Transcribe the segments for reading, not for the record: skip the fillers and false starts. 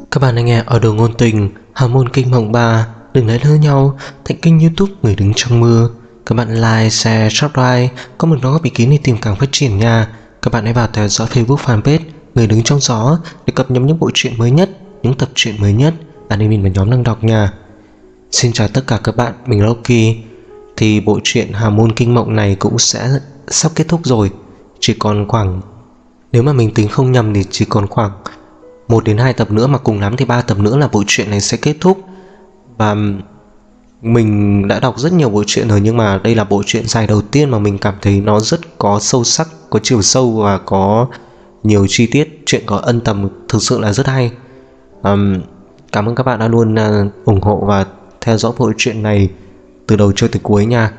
Các bạn đang nghe ở Đồ Ngôn Tình, Hào Môn Kinh Mộng 3. Đừng lấy lỡ nhau, thành kênh YouTube Người Đứng Trong Mưa. Các bạn like, share, subscribe, có một đóng góp ý kiến để tìm càng phát triển nha. Các bạn hãy vào theo dõi Facebook fanpage Người Đứng Trong Gió để cập nhật những bộ truyện mới nhất, những tập truyện mới nhất admin và nhóm đang đọc nha. Xin chào tất cả các bạn, mình là Loki. Thì bộ truyện Hào Môn Kinh Mộng này cũng sẽ sắp kết thúc rồi. Chỉ còn khoảng, nếu mà mình tính không nhầm thì chỉ còn khoảng 1 đến 2 tập nữa, mà cùng lắm thì 3 tập nữa là bộ truyện này sẽ kết thúc. Và mình đã đọc rất nhiều bộ truyện rồi, nhưng mà đây là bộ truyện dài đầu tiên mà mình cảm thấy nó rất có sâu sắc, có chiều sâu và có nhiều chi tiết, chuyện có ân tầm, thực sự là rất hay. Cảm ơn các bạn đã luôn ủng hộ và theo dõi bộ truyện này từ đầu cho tới cuối nha.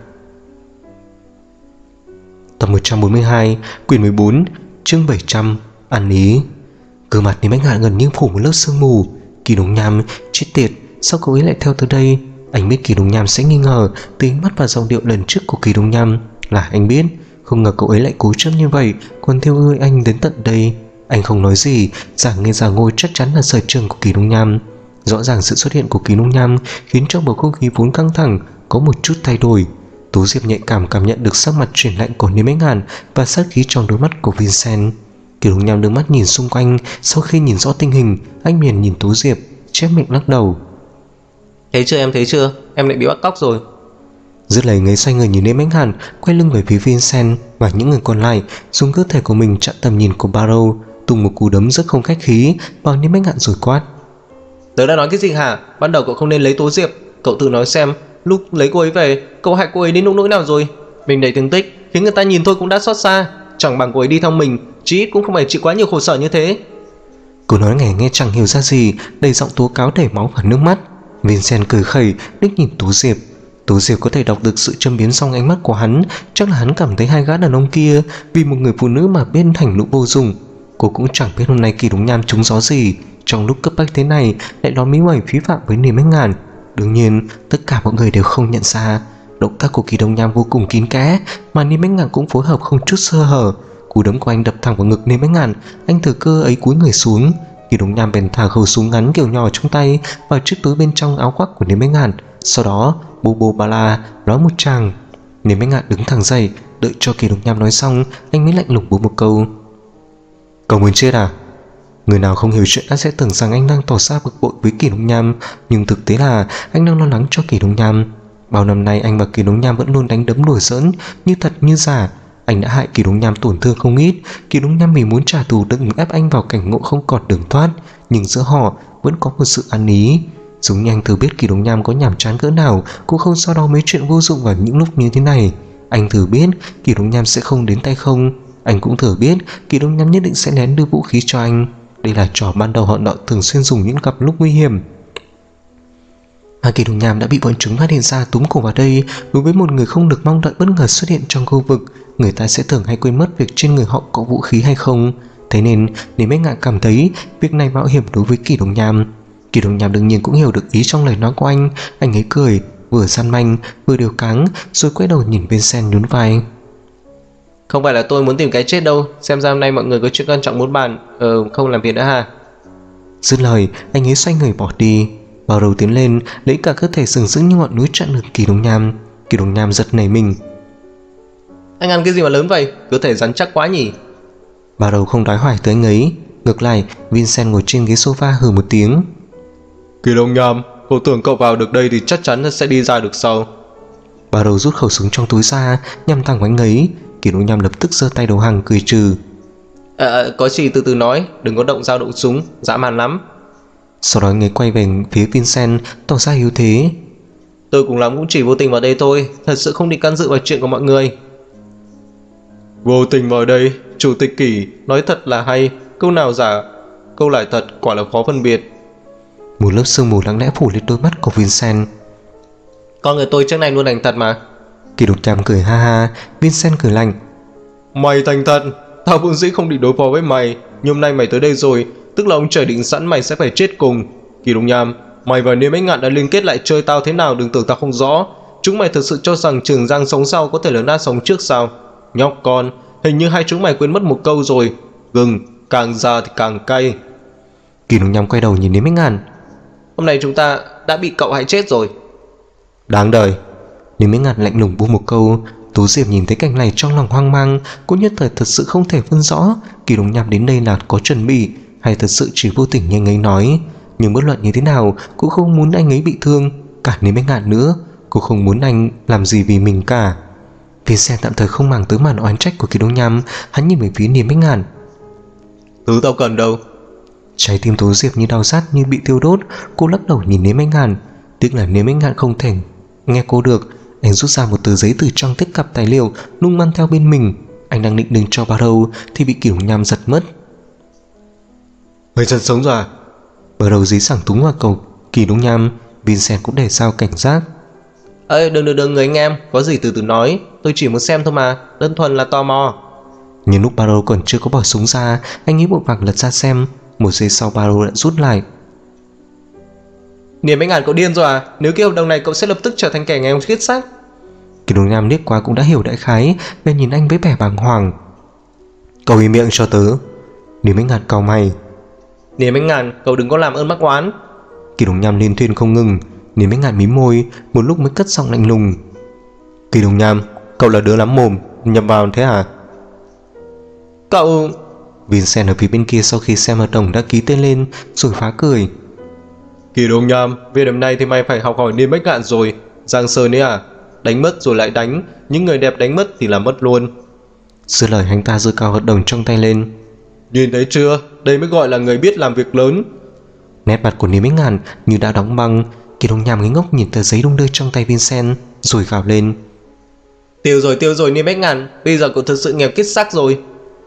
Tập 142, quyển 14, chương 700, ăn ý. Gương mặt Lý Bách Ngạn gần như phủ một lớp sương mù. Kỳ Đồng Nham, chết tiệt, sao cậu ấy lại theo tới đây? Anh biết Kỳ Đồng Nham sẽ nghi ngờ từ ánh mắt và giọng điệu lần trước của Kỳ Đồng Nham. Là anh biết, không ngờ cậu ấy lại cố chấp như vậy, còn theo ơi anh đến tận đây. Anh không nói gì, giả nghe giả ngôi chắc chắn là sở trường của Kỳ Đồng Nham. Rõ ràng sự xuất hiện của Kỳ Đồng Nham khiến cho bầu không khí vốn căng thẳng có một chút thay đổi. Tú Diệp nhạy cảm nhận được sắc mặt chuyển lạnh của Lý Bách Ngạn và sát khí trong đôi mắt của Vincent. Kỳ Đồng Nham đưa mắt nhìn xung quanh, sau khi nhìn rõ tình hình, anh liền nhìn Tú Diệp, chép miệng lắc đầu. Thấy chưa, em lại bị bắt cóc rồi. Dứt lời người xoay người nhìn Lý Bách Ngạn, quay lưng về phía Vincent và những người còn lại, dùng cơ thể của mình chặn tầm nhìn của Barrow, tung một cú đấm rất không khách khí vào Lý Bách Ngạn rồi quát. Tớ đã nói cái gì hả? Ban đầu cậu không nên lấy Tú Diệp. Cậu tự nói xem, lúc lấy cô ấy về, cậu hại cô ấy đến nỗi nào rồi? Mình đầy thương tích, khiến người ta nhìn thôi cũng đã xót xa. Chẳng bằng cô ấy đi theo mình, chí ít cũng không phải chịu quá nhiều khổ sở như thế. Cô nói nghe chẳng hiểu ra gì, đầy giọng tố cáo đầy máu và nước mắt. Vincent cười khẩy, liếc nhìn Tú Diệp. Tú Diệp có thể đọc được sự châm biếm trong ánh mắt của hắn. Chắc là hắn cảm thấy hai gã đàn ông kia vì một người phụ nữ mà bên thành lũ vô dụng. Cô cũng chẳng biết hôm nay Kỳ Đồng Nham trúng gió gì, trong lúc cấp bách thế này lại đón mí mẩy phí phạm với Lý Bách Ngạn. Đương nhiên tất cả mọi người đều không nhận ra động tác của Kỳ Đồng Nham vô cùng kín kẽ, mà Lý Bách Ngạn cũng phối hợp không chút sơ hở. Cú đấm của anh đập thẳng vào ngực Lý Bách Ngạn, anh thừa cơ ấy cúi người xuống. Kỳ Đồng Nham bèn thả khẩu súng ngắn kiểu nhỏ trong tay vào chiếc túi bên trong áo khoác của Lý Bách Ngạn, sau đó bô bô ba la nói một tràng. Lý Bách Ngạn đứng thẳng dậy, đợi cho Kỳ Đồng Nham nói xong, anh mới lạnh lùng bố một câu. Cậu muốn chết à? Người nào không hiểu chuyện đã sẽ tưởng rằng anh đang tỏ ra bực bội với Kỳ Đồng Nham, nhưng thực tế là anh đang lo lắng cho Kỳ Đồng Nham. Bao năm nay anh và Kỳ Đồng Nham vẫn luôn đánh đấm đùa giỡn, như thật như giả. Anh đã hại Kỳ Đồng Nham tổn thương không ít. Kỳ Đồng Nham vì muốn trả thù đừng ép anh vào cảnh ngộ không còn đường thoát, nhưng giữa họ vẫn có một sự ăn ý. Giống như anh thử biết Kỳ Đồng Nham có nhàm chán cỡ nào cũng không so đo mấy chuyện vô dụng vào những lúc như thế này. Anh thử biết Kỳ Đồng Nham sẽ không đến tay không. Anh cũng thử biết Kỳ Đồng Nham nhất định sẽ lén đưa vũ khí cho anh. Đây là trò ban đầu họ nọ thường xuyên dùng những gặp lúc nguy hiểm. Kỳ Đồng Nham đã bị bọn chúng phát hiện ra túm cổ vào đây. Đối với một người không được mong đợi bất ngờ xuất hiện trong khu vực, người ta sẽ thường hay quên mất việc trên người họ có vũ khí hay không. Thế nên Lý Bách Ngạn cảm thấy việc này mạo hiểm đối với Kỳ Đồng Nham. Kỳ Đồng Nham đương nhiên cũng hiểu được ý trong lời nói của anh ấy cười, vừa gian manh vừa điều cáng, rồi quay đầu nhìn Vincent nhún vai. Không phải là tôi muốn tìm cái chết đâu, xem ra hôm nay mọi người có chuyện quan trọng muốn bàn, không làm phiền nữa ha. Dứt lời, anh ấy xoay người bỏ đi. Barrow tiến lên, lấy cả cơ thể sừng sững như ngọn núi chặn được Kỳ Đồng Nham. Kỳ Đồng Nham giật nảy mình. Anh ăn cái gì mà lớn vậy, cơ thể rắn chắc quá nhỉ? Barrow không đói hoài tới anh ấy. Ngược lại, Vincent ngồi trên ghế sofa hừ một tiếng. Kỳ Đồng Nham, cậu tưởng cậu vào được đây thì chắc chắn sẽ đi ra được sao? Barrow rút khẩu súng trong túi ra, nhằm thẳng vào anh ấy. Kỳ Đồng Nham lập tức giơ tay đầu hàng cười trừ. Có gì từ từ nói, đừng có động dao động súng, dã man lắm. Sau đó anh ấy quay về phía Vincent, tỏ ra yếu thế. Tôi cùng lắm cũng chỉ vô tình vào đây thôi, thật sự không định can dự vào chuyện của mọi người. Vô tình vào đây, Chủ tịch Kỳ, nói thật là hay, câu nào giả, câu lại thật, quả là khó phân biệt. Một lớp sương mù lặng lẽ phủ lên đôi mắt của Vincent. Con người tôi trước này luôn thành thật mà. Kỳ Đồng Nham cười ha ha. Vincent cười lạnh. Mày thành thật, tao vốn dĩ không định đối phó với mày, nhưng hôm nay mày tới đây rồi, tức là ông trời định sẵn mày sẽ phải chết cùng. Kỳ Đồng Nham, mày và Lý Bách Ngạn đã liên kết lại chơi tao thế nào đừng tưởng tao không rõ. Chúng mày thật sự cho rằng Trường Giang sống sau có thể lớn nát sống trước sao? Nhóc con, hình như hai chúng mày quên mất một câu rồi. Gừng, càng già thì càng cay. Kỳ Đông Nham quay đầu nhìn đến Bách Ngạn. Hôm nay chúng ta đã bị cậu hại chết rồi. Đáng đời. Đến Bách Ngạn lạnh lùng buông một câu. Tú Diệp nhìn thấy cảnh này trong lòng hoang mang, cô nhất thời thật sự không thể phân rõ Kỳ Đông Nham đến đây là có chuẩn bị hay thật sự chỉ vô tình như anh ấy nói. Nhưng bất luận như thế nào cũng không muốn anh ấy bị thương, cả đến Bách Ngạn nữa. Cô không muốn anh làm gì vì mình cả. Vincent tạm thời không màng tới màn oán trách của Kỳ Đông Nham, hắn nhìn về phía Niềm Bách Ngạn. Thứ tao cần đâu. Trái tim Tú Diệp như đau rát như bị tiêu đốt. Cô lắc đầu nhìn Niềm Bách Ngạn. Tiếc là Niềm Bách Ngạn không thể nghe cô được. Anh rút ra một tờ giấy từ trong tích cặp tài liệu, nung mang theo bên mình. Anh đang định đưa cho Barrow thì bị Kỳ Đông Nham giật mất. Người chân sống rồi à? Barrow dí sảng túng vào cầu Kỳ Đông Nham. Vincent cũng để sao cảnh giác. Ê, đừng người anh em, có gì từ từ nói. Tôi chỉ muốn xem thôi mà, đơn thuần là tò mò. Nhưng lúc Barrow còn chưa có bỏ súng ra, anh ấy vội vàng lật ra xem. Một giây sau Barrow đã rút lại. Niềm Bách Ngạn, cậu điên rồi à? Nếu ký hợp đồng này cậu sẽ lập tức trở thành kẻ nghèo kiết xác. Kỳ Đông Nham liếc qua cũng đã hiểu đại khái, bèn nhìn anh với vẻ bàng hoàng. Cậu im miệng cho tớ. Niềm Bách Ngạn cau mày. Niềm Bách Ngạn, cậu đừng có làm ơn mắc oán. Kỳ Đông Nham liên thuyên không ngừng. Niềm Bách Ngạn mím môi, một lúc mới cất giọng lạnh lùng. Kỳ Đông Nham, cậu là đứa lắm mồm, nhập vào thế hả? Cậu... Vincent ở phía bên kia sau khi xem hợp đồng đã ký tên lên rồi phá cười. Kỳ Đông Nham, việc năm nay thì mày phải học hỏi Niềm Bách Ngạn rồi. Giang Sơn ấy à? Đánh mất rồi lại đánh, những người đẹp đánh mất thì là mất luôn. Dứt lời anh ta giơ cao hợp đồng trong tay lên. Nhìn thấy chưa, đây mới gọi là người biết làm việc lớn. Nét mặt của Niềm Bách Ngạn như đã đóng băng. Kỳ Đông Nham ngây ngốc nhìn tờ giấy đung đưa trong tay Vincent rồi gào lên. Tiêu rồi Niềm Bách Ngạn, bây giờ cậu thật sự nghèo kiết xác rồi.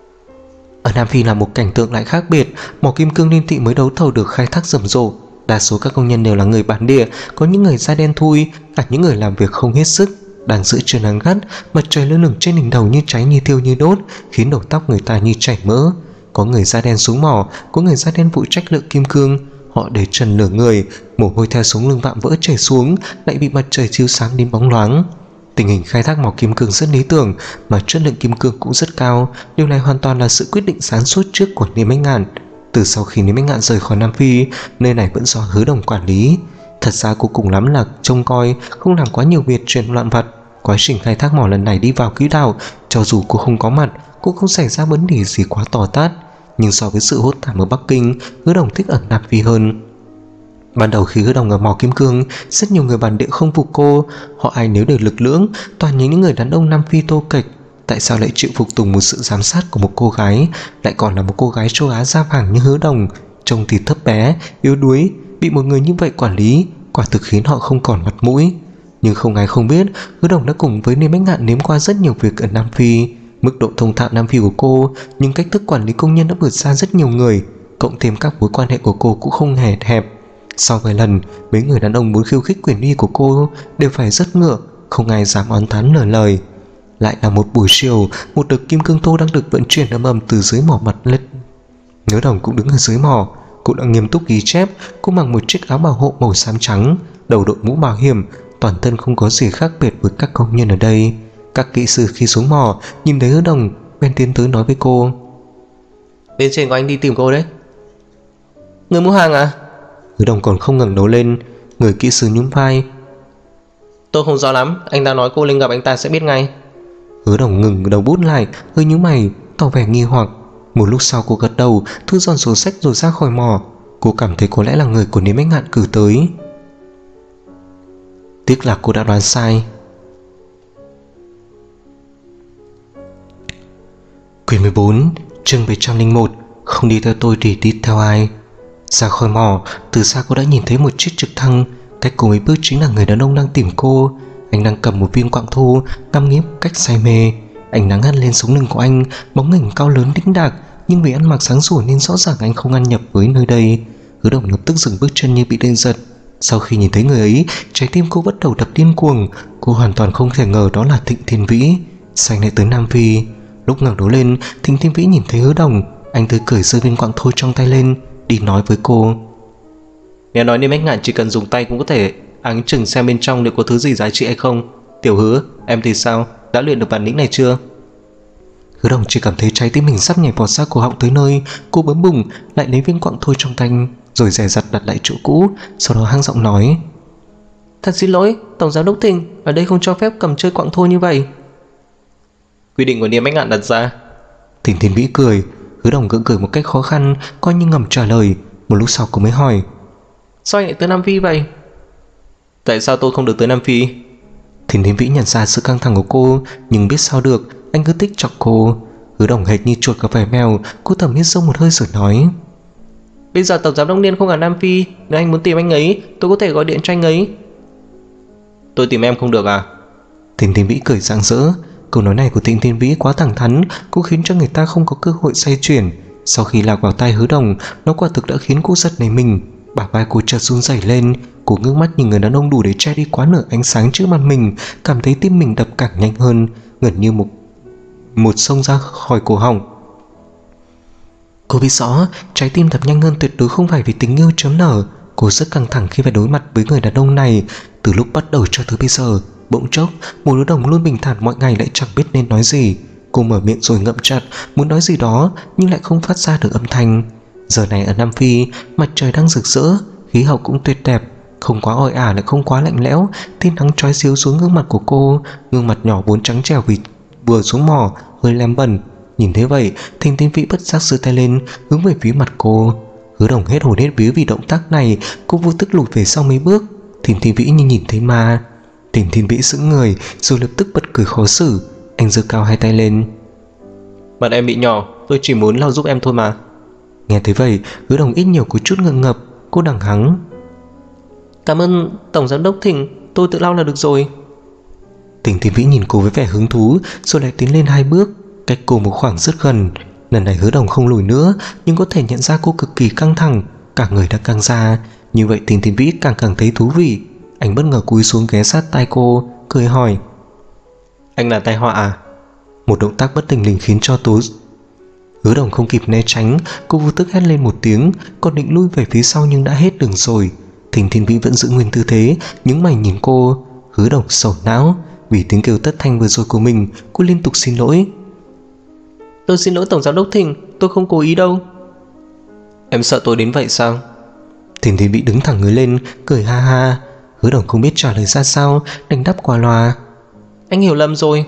Ở Nam Phi là một cảnh tượng lại khác biệt. Mỏ kim cương liên thị mới đấu thầu được khai thác rầm rộ. Đa số các công nhân đều là người bản địa, có những người da đen thui, cả những người làm việc không hết sức. Đang giữa trưa nắng gắt, mặt trời lơ lửng trên đỉnh đầu như cháy như thiêu như đốt, khiến đầu tóc người ta như chảy mỡ. Có người da đen xuống mỏ, có người da đen phụ trách lượng kim cương. Họ để trần nửa người, mồ hôi theo sống lưng vạm vỡ chảy xuống, lại bị mặt trời chiếu sáng đến bóng loáng. Tình hình khai thác mỏ kim cương rất lý tưởng, mà chất lượng kim cương cũng rất cao. Điều này hoàn toàn là sự quyết định sáng suốt trước của Niềm Bách Ngạn. Từ sau khi Niềm Bách Ngạn rời khỏi Nam Phi, nơi này vẫn do Hứa Đồng quản lý. Thật ra cô cùng lắm là trông coi, không làm quá nhiều việc chuyện loạn vặt. Quá trình khai thác mỏ lần này đi vào quỹ đạo, cho dù cô không có mặt, cũng không xảy ra vấn đề gì quá to tát. Nhưng so với sự hốt thảm ở Bắc Kinh, Hứa Đồng thích ở Nam Phi hơn. Ban đầu khi Hứa Đồng ở mỏ kim cương, rất nhiều người bản địa không phục cô. Họ ai nếu đều lực lưỡng, toàn những người đàn ông Nam Phi tô kệch. Tại sao lại chịu phục tùng một sự giám sát của một cô gái, lại còn là một cô gái châu Á da vàng như Hứa Đồng, trông thì thấp bé, yếu đuối, bị một người như vậy quản lý, quả thực khiến họ không còn mặt mũi. Nhưng không ai không biết, Hứa Đồng đã cùng với Niềm Bách Ngạn nếm qua rất nhiều việc ở Nam Phi. Mức độ thông thạo Nam Phi của cô, nhưng cách thức quản lý công nhân đã vượt xa rất nhiều người, cộng thêm các mối quan hệ của cô cũng không hề hẹp. Sau vài lần, mấy người đàn ông muốn khiêu khích quyền uy của cô đều phải rất ngựa, không ai dám oán thán nửa lời. Lại là một buổi chiều, một đợt kim cương thô đang được vận chuyển ầm ầm từ dưới mỏ mặt lên. Hứa Đồng cũng đứng ở dưới mỏ, cô đã nghiêm túc ghi chép. Cô mặc một chiếc áo bảo hộ màu xám trắng, đầu đội mũ bảo hiểm, toàn thân không có gì khác biệt với các công nhân ở đây. Các kỹ sư khi xuống mỏ nhìn thấy Hứa Đồng bên tiến tới nói với cô. Bên trên của anh đi tìm cô đấy. Người mua hàng à? Hứa Đồng còn không ngẩng đầu lên. Người kỹ sư nhún vai. Tôi không rõ lắm, anh ta nói cô lên gặp anh ta sẽ biết ngay. Hứa Đồng ngừng đầu bút lại, hơi nhíu mày, tỏ vẻ nghi hoặc. Một lúc sau cô gật đầu, thu dọn sổ sách rồi ra khỏi mỏ. Cô cảm thấy có lẽ là người của Niềm Bách Ngạn cử tới. Tiếc là cô đã đoán sai. Quyển 14, chương 701. Không đi theo tôi thì đi theo ai? Ra khỏi mỏ, từ xa cô đã nhìn thấy một chiếc trực thăng. Cách cô mấy bước chính là người đàn ông đang tìm cô. Anh đang cầm một viên quạng thô, ngắm nghía cách say mê. Ánh nắng hắt lên sống lưng của anh, bóng hình cao lớn đĩnh đạc, nhưng vì ăn mặc sáng sủa nên rõ ràng anh không ăn nhập với nơi đây. Hứa Đồng lập tức dừng bước chân như bị điện giật. Sau khi nhìn thấy người ấy, trái tim cô bắt đầu đập điên cuồng. Cô hoàn toàn không thể ngờ đó là Thịnh Thiên Vĩ. Sao anh lại tới Nam Phi? Lúc ngẩng đầu lên, Thịnh Thiên Vĩ nhìn thấy Hứa Đồng. Anh tươi cười giơ viên quạng thô trong tay lên, đi nói với cô. Nghe nói Niềm Bách Ngạn chỉ cần dùng tay cũng có thể áng chừng xem bên trong liệu có thứ gì giá trị hay không. Tiểu Hứa, em thì sao? Đã luyện được bản lĩnh này chưa? Hứa Đồng chỉ cảm thấy trái tim mình sắp nhảy vọt ra cổ họng tới nơi. Cô bấm bùng lại lấy viên quặng thôi trong tay, rồi dè dặt đặt lại chỗ cũ. Sau đó hang giọng nói: Thật xin lỗi, Tổng Giám đốc Thịnh, ở đây không cho phép cầm chơi quặng thôi như vậy. Quy định của Niêm Bách Ngạn đặt ra. Thịnh Thiên Vĩ cười. Hứa Đồng gượng cười một cách khó khăn, coi như ngầm trả lời. Một lúc sau cô mới hỏi: Sao anh lại tới Nam Phi vậy? Tại sao tôi không được tới Nam Phi? Thịnh Thiên Vĩ nhận ra sự căng thẳng của cô, nhưng biết sao được, anh cứ thích chọc cô. Hứa Đồng hệt như chuột gặp phải mèo. Cô thầm hít sâu một hơi rồi nói: Bây giờ Tổng Giám đốc Niên không ở Nam Phi, nếu anh muốn tìm anh ấy, tôi có thể gọi điện cho anh ấy. Tôi tìm em không được à? Thịnh Thiên Vĩ cười rạng rỡ. Câu nói này của Thịnh Thiên Vĩ quá thẳng thắn, cũng khiến cho người ta không có cơ hội xoay chuyển. Sau khi lạc vào tai Hứa Đồng, nó quả thực đã khiến cô giật nảy mình. Bả vai cô chợt run rẩy lên. Cô ngước mắt nhìn người đàn ông đủ để che đi quá nửa ánh sáng trước mặt mình, cảm thấy tim mình đập càng nhanh hơn, gần như một xông ra khỏi cổ họng. Cô biết rõ trái tim đập nhanh hơn tuyệt đối không phải vì tình yêu chớm nở. Cô rất căng thẳng khi phải đối mặt với người đàn ông này. Từ lúc bắt đầu cho tới bây giờ, bỗng chốc một Hứa Đồng luôn bình thản mọi ngày lại chẳng biết nên nói gì. Cô mở miệng rồi ngậm chặt, muốn nói gì đó nhưng lại không phát ra được âm thanh. Giờ này ở Nam Phi, mặt trời đang rực rỡ, khí hậu cũng tuyệt đẹp, không quá oi ả lại không quá lạnh lẽo. Tia nắng chói xíu xuống gương mặt của cô, gương mặt nhỏ vốn trắng trẻo vì vừa xuống mỏ hơi lem bẩn. Nhìn thế vậy, Thịnh Thiên Vĩ bất giác giơ tay lên hướng về phía mặt cô. Hứa Đồng hết hồn hết vía vì động tác này. Cô vô thức lùi về sau mấy bước. Thịnh Thiên Vĩ như nhìn thấy ma. Thịnh Thiên Vĩ sững người rồi lập tức bật cười khó xử. Anh giơ cao hai tay lên: Mặt em bị nhỏ, tôi chỉ muốn lau giúp em thôi mà. Nghe thấy vậy, Hứa Đồng ít nhiều có chút ngượng ngập. Cô đằng hắng: Cảm ơn Tổng Giám đốc Thịnh, tôi tự lau là được rồi. Thịnh Thiên Vĩ nhìn cô với vẻ hứng thú, rồi lại tiến lên hai bước, cách cô một khoảng rất gần. Lần này Hứa Đồng không lùi nữa, nhưng có thể nhận ra cô cực kỳ căng thẳng, cả người đã căng ra. Như vậy Thịnh Thiên Vĩ càng thấy thú vị. Anh bất ngờ cúi xuống ghé sát tai cô, cười hỏi: Anh là tai họa à? Một động tác bất thình lình khiến cho Hứa Đồng không kịp né tránh. Cô vô thức hét lên một tiếng, còn định lui về phía sau nhưng đã hết đường rồi. Thịnh Thiên Vĩ vẫn giữ nguyên tư thế, nhướng mày nhìn cô. Hứa Đồng sầu não. Vì tiếng kêu tất thanh vừa rồi của mình, cô liên tục xin lỗi: Tôi xin lỗi Tổng Giám đốc Thịnh, tôi không cố ý đâu. Em sợ tôi đến vậy sao? Thịnh Thiên Vĩ đứng thẳng người lên, cười ha ha. Hứa Đồng không biết trả lời ra sao, đành đáp qua loa: Anh hiểu lầm rồi.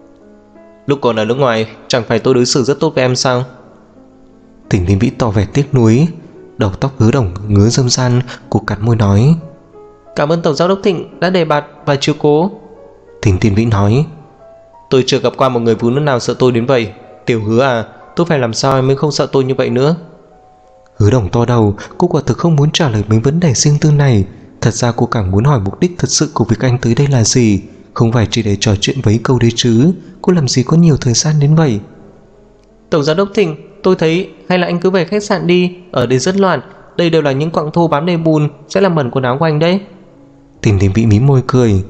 Lúc còn ở nước ngoài, chẳng phải tôi đối xử rất tốt với em sao? Thịnh Thiên Vĩ tỏ vẻ tiếc nuối. Đầu tóc Hứa Đồng ngứa râm ran. Cô cắn môi nói: Cảm ơn Tổng Giám đốc Thịnh đã đề bạt và chiếu cố. Thịnh Thiên Vĩ nói: Tôi chưa gặp qua một người phụ nữ nào sợ tôi đến vậy. Tiểu Hứa à, tôi phải làm sao em mới không sợ tôi như vậy nữa? Hứa Đồng to đầu. Cô quả thực không muốn trả lời mấy vấn đề riêng tư này. Thật ra cô càng muốn hỏi mục đích thật sự của việc anh tới đây là gì, không phải chỉ để trò chuyện với câu đấy chứ. Cô làm gì có nhiều thời gian đến vậy. Tổng Giám đốc Thịnh, tôi thấy hay là anh cứ về khách sạn đi, ở đây rất loạn, đây đều là những quặng thô bám đầy bùn, sẽ làm bẩn quần áo của anh đấy. Thịnh Thiên Vĩ mím môi cười: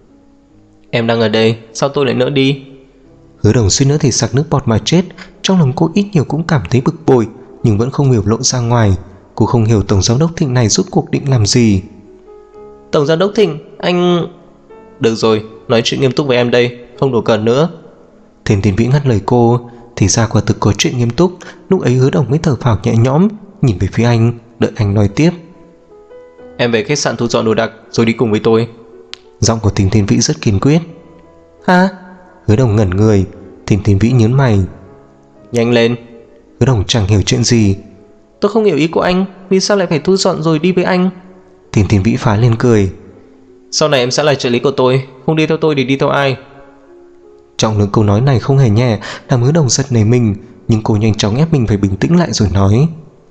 Em đang ở đây, sao tôi lại nỡ đi? Hứa Đồng suýt nữa thì sặc nước bọt mà chết. Trong lòng cô ít nhiều cũng cảm thấy bực bội, nhưng vẫn không biểu lộ ra ngoài. Cô không hiểu Tổng Giám đốc Thịnh này rốt cuộc định làm gì. Tổng Giám đốc Thịnh, anh... Được rồi, nói chuyện nghiêm túc với em đây, không đùa cợt nữa. Thịnh Thiên Vĩ ngắt lời cô. Thì ra quả thực có chuyện nghiêm túc. Lúc ấy Hứa Đồng mới thở phào nhẹ nhõm, nhìn về phía anh, đợi anh nói tiếp. Em về khách sạn thu dọn đồ đạc rồi đi cùng với tôi. Giọng của Thịnh Thiên Vĩ rất kiên quyết. Hả? Hứa Đồng ngẩn người. Thịnh Thiên Vĩ nhớn mày: Nhanh lên. Hứa Đồng chẳng hiểu chuyện gì. Tôi không hiểu ý của anh, vì sao lại phải thu dọn rồi đi với anh? Thịnh Thiên Vĩ phá lên cười: Sau này em sẽ là trợ lý của tôi, không đi theo tôi thì đi theo ai? Trong những câu nói này không hề nhẹ, làm Hứa Đồng giật nảy mình. Nhưng cô nhanh chóng ép mình phải bình tĩnh lại rồi nói: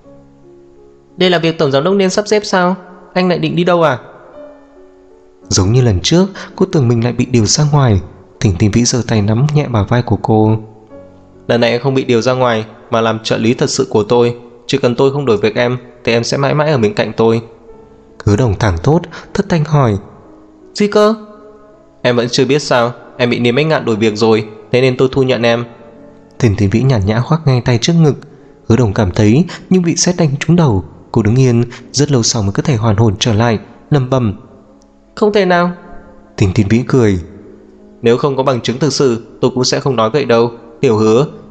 Đây là việc Tổng Giám đốc nên sắp xếp sao? Anh lại định đi đâu à? Giống như lần trước, cô tưởng mình lại bị điều ra ngoài. Thịnh Thiên Vĩ giơ tay nắm nhẹ bả vai của cô: Lần này em không bị điều ra ngoài, mà làm trợ lý thật sự của tôi. Chỉ cần tôi không đổi việc em, thì em sẽ mãi mãi ở bên cạnh tôi. Hứa Đồng thẳng thốt, thất thanh hỏi: Gì cơ? Em vẫn chưa biết sao? Em bị Niêm Bách Ngạn đổi việc rồi, thế nên tôi thu nhận em. Thịnh Thiên Vĩ nhàn nhã khoác ngay tay trước ngực. Hứa Đồng cảm thấy như bị sét đánh trúng đầu. Cô đứng yên, rất lâu sau mới có thể hoàn hồn trở lại, lẩm bẩm: Không thể nào. Thịnh Thiên Vĩ cười: Nếu không có bằng chứng thực sự, tôi cũng sẽ không nói vậy đâu. Tiểu Hứa,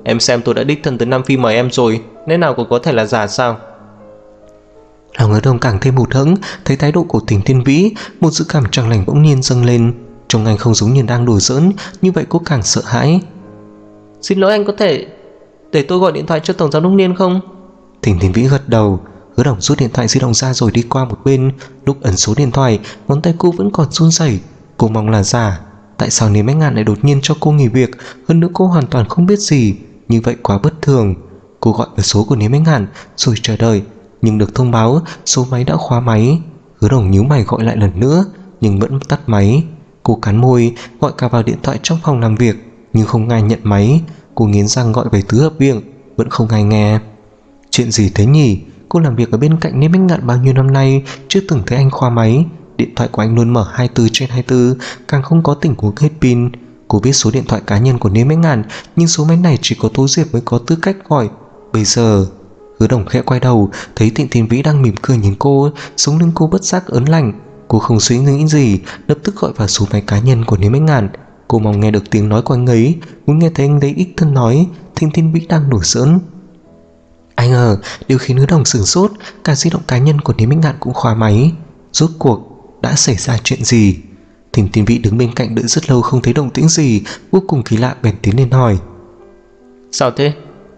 Em xem tôi đã đích thân tới Nam Phi mời em rồi, nên nào cũng có thể là giả sao? Lòng Hứa Đồng càng thêm hụt hẫng, thấy thái độ của Thỉnh Thiên Vĩ, một dự cảm chẳng lành bỗng nhiên dâng lên. Trông anh không giống như đang đùa giỡn, như vậy cô càng sợ hãi. Xin lỗi, anh có thể để tôi gọi điện thoại cho Tổng Giám đốc Niên không? Thỉnh Thiên Vĩ gật đầu. Hứa Đồng rút điện thoại di động ra rồi đi qua một bên. Lúc ấn số điện thoại, ngón tay cô vẫn còn run rẩy. Cô mong là giả. Tại sao Niêm Bách Ngạn lại đột nhiên cho cô nghỉ việc? Hơn nữa cô hoàn toàn không biết gì, như vậy quá bất thường. Cô gọi vào số của Niêm Bách Ngạn rồi chờ đợi, nhưng được thông báo số máy đã khóa máy. Hứa Đồng nhíu mày gọi lại lần nữa, nhưng vẫn tắt máy. Cô cắn môi gọi cả vào điện thoại trong phòng làm việc, nhưng không ai nhận máy. Cô nghiến răng gọi về tứ hợp viện, vẫn không ai nghe. Chuyện gì thế nhỉ? Cô làm việc ở bên cạnh Niêm Bách Ngạn bao nhiêu năm nay, chưa từng thấy anh khóa máy. Điện thoại của anh luôn mở 24/24, càng không có tình huống hết pin. Cô biết số điện thoại cá nhân của Niêm Bách Ngạn, nhưng số máy này chỉ có Tố Diệp mới có tư cách gọi. Bây giờ Hứa Đồng khẽ quay đầu, thấy Thịnh Thiên Vĩ đang mỉm cười nhìn cô, sống lưng cô bất giác ớn lạnh. Cô không suy nghĩ gì, lập tức gọi vào số máy cá nhân của Niêm Bách Ngạn. Cô mong nghe được tiếng nói của anh ấy, muốn nghe thấy anh ấy đích thân nói Thịnh Thiên Vĩ đang đùa giỡn. Ai ngờ điều khiến Hứa Đồng sửng sốt, cả di động cá nhân của Niêm Bách Ngạn cũng khóa máy. Rốt cuộc đã xảy ra chuyện gì? Thịnh Thiên Vĩ đứng bên cạnh đợi rất lâu không thấy động tĩnh gì, vô cùng kỳ lạ bèn tiến lên hỏi. Sao thế?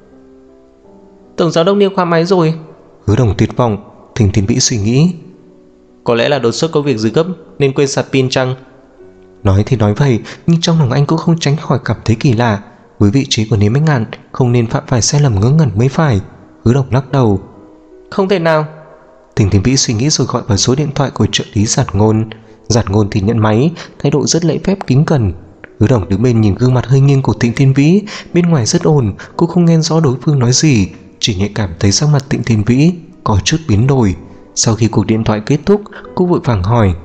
Tổng Giám đốc Niên khóa máy rồi. Hứa Đồng tuyệt vọng. Thịnh Thiên Vĩ suy nghĩ, có lẽ là đột xuất có việc gì gấp nên quên sạc pin chăng? Nói thì nói vậy, nhưng trong lòng anh cũng không tránh khỏi cảm thấy kỳ lạ. Với vị trí của Niêm Bách Ngạn, không nên phạm phải sai lầm ngớ ngẩn mới phải. Hứa Đồng lắc đầu. Không thể nào. Thịnh Thiên Vĩ suy nghĩ rồi gọi vào số điện thoại của trợ lý Giản Ngôn. Giản Ngôn thì nhận máy, thái độ rất lễ phép kính cẩn. Hứa Đồng đứng bên nhìn gương mặt hơi nghiêng của Thịnh Thiên Vĩ, bên ngoài rất ồn, cô không nghe rõ đối phương nói gì, chỉ nhạy cảm thấy sắc mặt Thịnh Thiên Vĩ có chút biến đổi. Sau khi cuộc điện thoại kết thúc, cô vội vàng hỏi.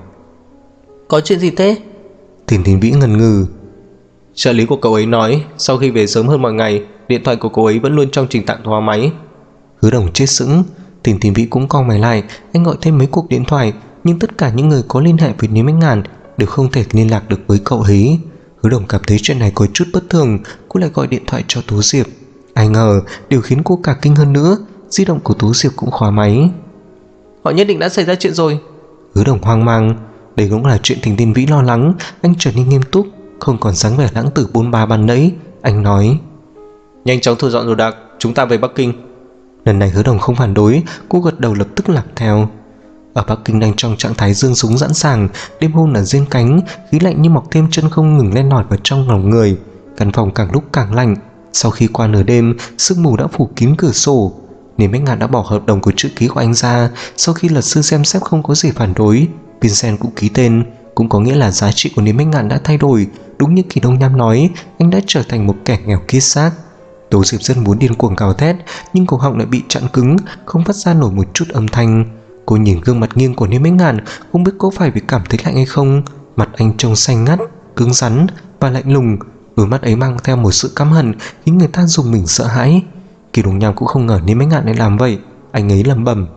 Có chuyện gì thế? Thịnh Thiên Vĩ ngần ngừ. Trợ lý của cậu ấy nói sau khi về sớm hơn mọi ngày, điện thoại của cậu ấy vẫn luôn trong trình trạng khóa máy. Hứa Đồng chết sững. Thịnh Thiên Vĩ cũng cau mày lại. Anh gọi thêm mấy cuộc điện thoại, nhưng tất cả những người có liên hệ với Niêm Bách Ngạn đều không thể liên lạc được với cậu ấy. Hứa Đồng cảm thấy chuyện này có chút bất thường. Cô lại gọi điện thoại cho Tố Diệp. Ai ngờ điều khiến cô cả kinh hơn nữa, di động của Tố Diệp cũng khóa máy. Họ nhất định đã xảy ra chuyện rồi. Hứa Đồng hoang mang. Đây cũng là chuyện Thịnh Thiên Vĩ lo lắng. Anh trở nên nghiêm túc, không còn dáng vẻ lãng tử bôn ba ban nãy. Anh nói, nhanh chóng thu dọn đồ đạc, chúng ta về Bắc Kinh. Lần này Hứa Đồng không phản đối, cô gật đầu lập tức làm theo. Ở Bắc Kinh đang trong trạng thái dương súng sẵn sàng, đêm hôm là riêng cánh, khí lạnh như mọc thêm chân không ngừng len lỏi vào trong lòng người. Căn phòng càng lúc càng lạnh. Sau khi qua nửa đêm, sương mù đã phủ kín cửa sổ. Niêm Bách Ngạn đã bỏ hợp đồng của chữ ký của anh ra. Sau khi luật sư xem xét không có gì phản đối, Vincent cũng ký tên, cũng có nghĩa là giá trị của Niêm Bách Ngạn đã thay đổi. Đúng như Kỳ Đông Nham nói, anh đã trở thành một kẻ nghèo kiết xác. Tố Diệp rất muốn điên cuồng gào thét, nhưng cổ họng lại bị chặn cứng, không phát ra nổi một chút âm thanh. Cô nhìn gương mặt nghiêng của Niêm Bách Ngạn, không biết có phải vì cảm thấy lạnh hay không. Mặt anh trông xanh ngắt, cứng rắn và lạnh lùng. Đôi mắt ấy mang theo một sự căm hận khiến người ta dùng mình sợ hãi. Kỳ Đông Nham cũng không ngờ Niêm Bách Ngạn lại làm vậy. Anh ấy lẩm bẩm,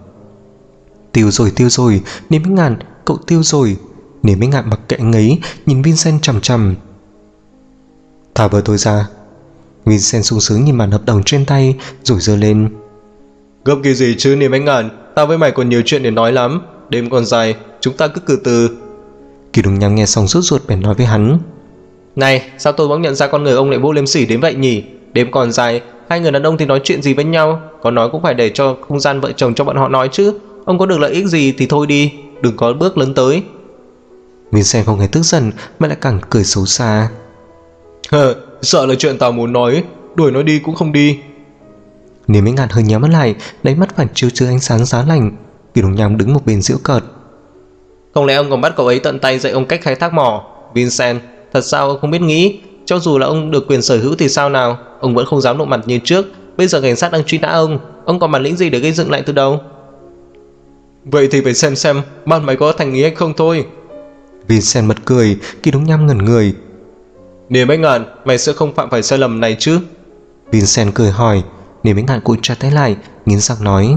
tiêu rồi, Niêm Bách Ngạn, cậu tiêu rồi. Niêm Bách Ngạn mặc kệ anh ấy, nhìn Vincent chằm chằm. Thả vợ tôi ra. Vincent sung sướng nhìn bản hợp đồng trên tay rồi giơ lên. Gấp cái gì chứ Niêm Bách Ngạn, tao với mày còn nhiều chuyện để nói lắm. Đêm còn dài, chúng ta cứ từ từ. Kỳ Đông Nham nghe xong sốt ruột bèn nói với hắn. Này, sao tôi bỗng nhận ra con người ông lại vô liêm sỉ đến vậy nhỉ? Đêm còn dài, hai người đàn ông thì nói chuyện gì với nhau, có nói cũng phải để cho không gian vợ chồng cho bọn họ nói chứ. Ông có được lợi ích gì thì thôi đi, đừng có bước lớn tới. Vincent không hề tức giận mà lại càng cười xấu xa. Sợ là chuyện tao muốn nói, đuổi nó đi cũng không đi. Niêm Bách Ngạn hơi nhắm mắt lại, đáy mắt phản chiếu chứa ánh sáng giá lạnh. Kỳ Đông Nham đứng một bên giễu cợt. Không lẽ ông còn bắt cậu ấy tận tay dạy ông cách khai thác mỏ? Vincent, thật sao ông không biết nghĩ? Cho dù là ông được quyền sở hữu thì sao nào, ông vẫn không dám lộ mặt như trước. Bây giờ cảnh sát đang truy nã ông còn bản lĩnh gì để gây dựng lại từ đầu? Vậy thì phải xem bạn mày có thành ý hay không thôi. Vincent bật cười. Kỳ Đông Nham ngẩn người. Niêm Bách Ngạn, mày sẽ không phạm phải sai lầm này chứ? Vincent cười hỏi. Niêm Bách Ngạn cụi chặt tay lại, nghiến răng nói,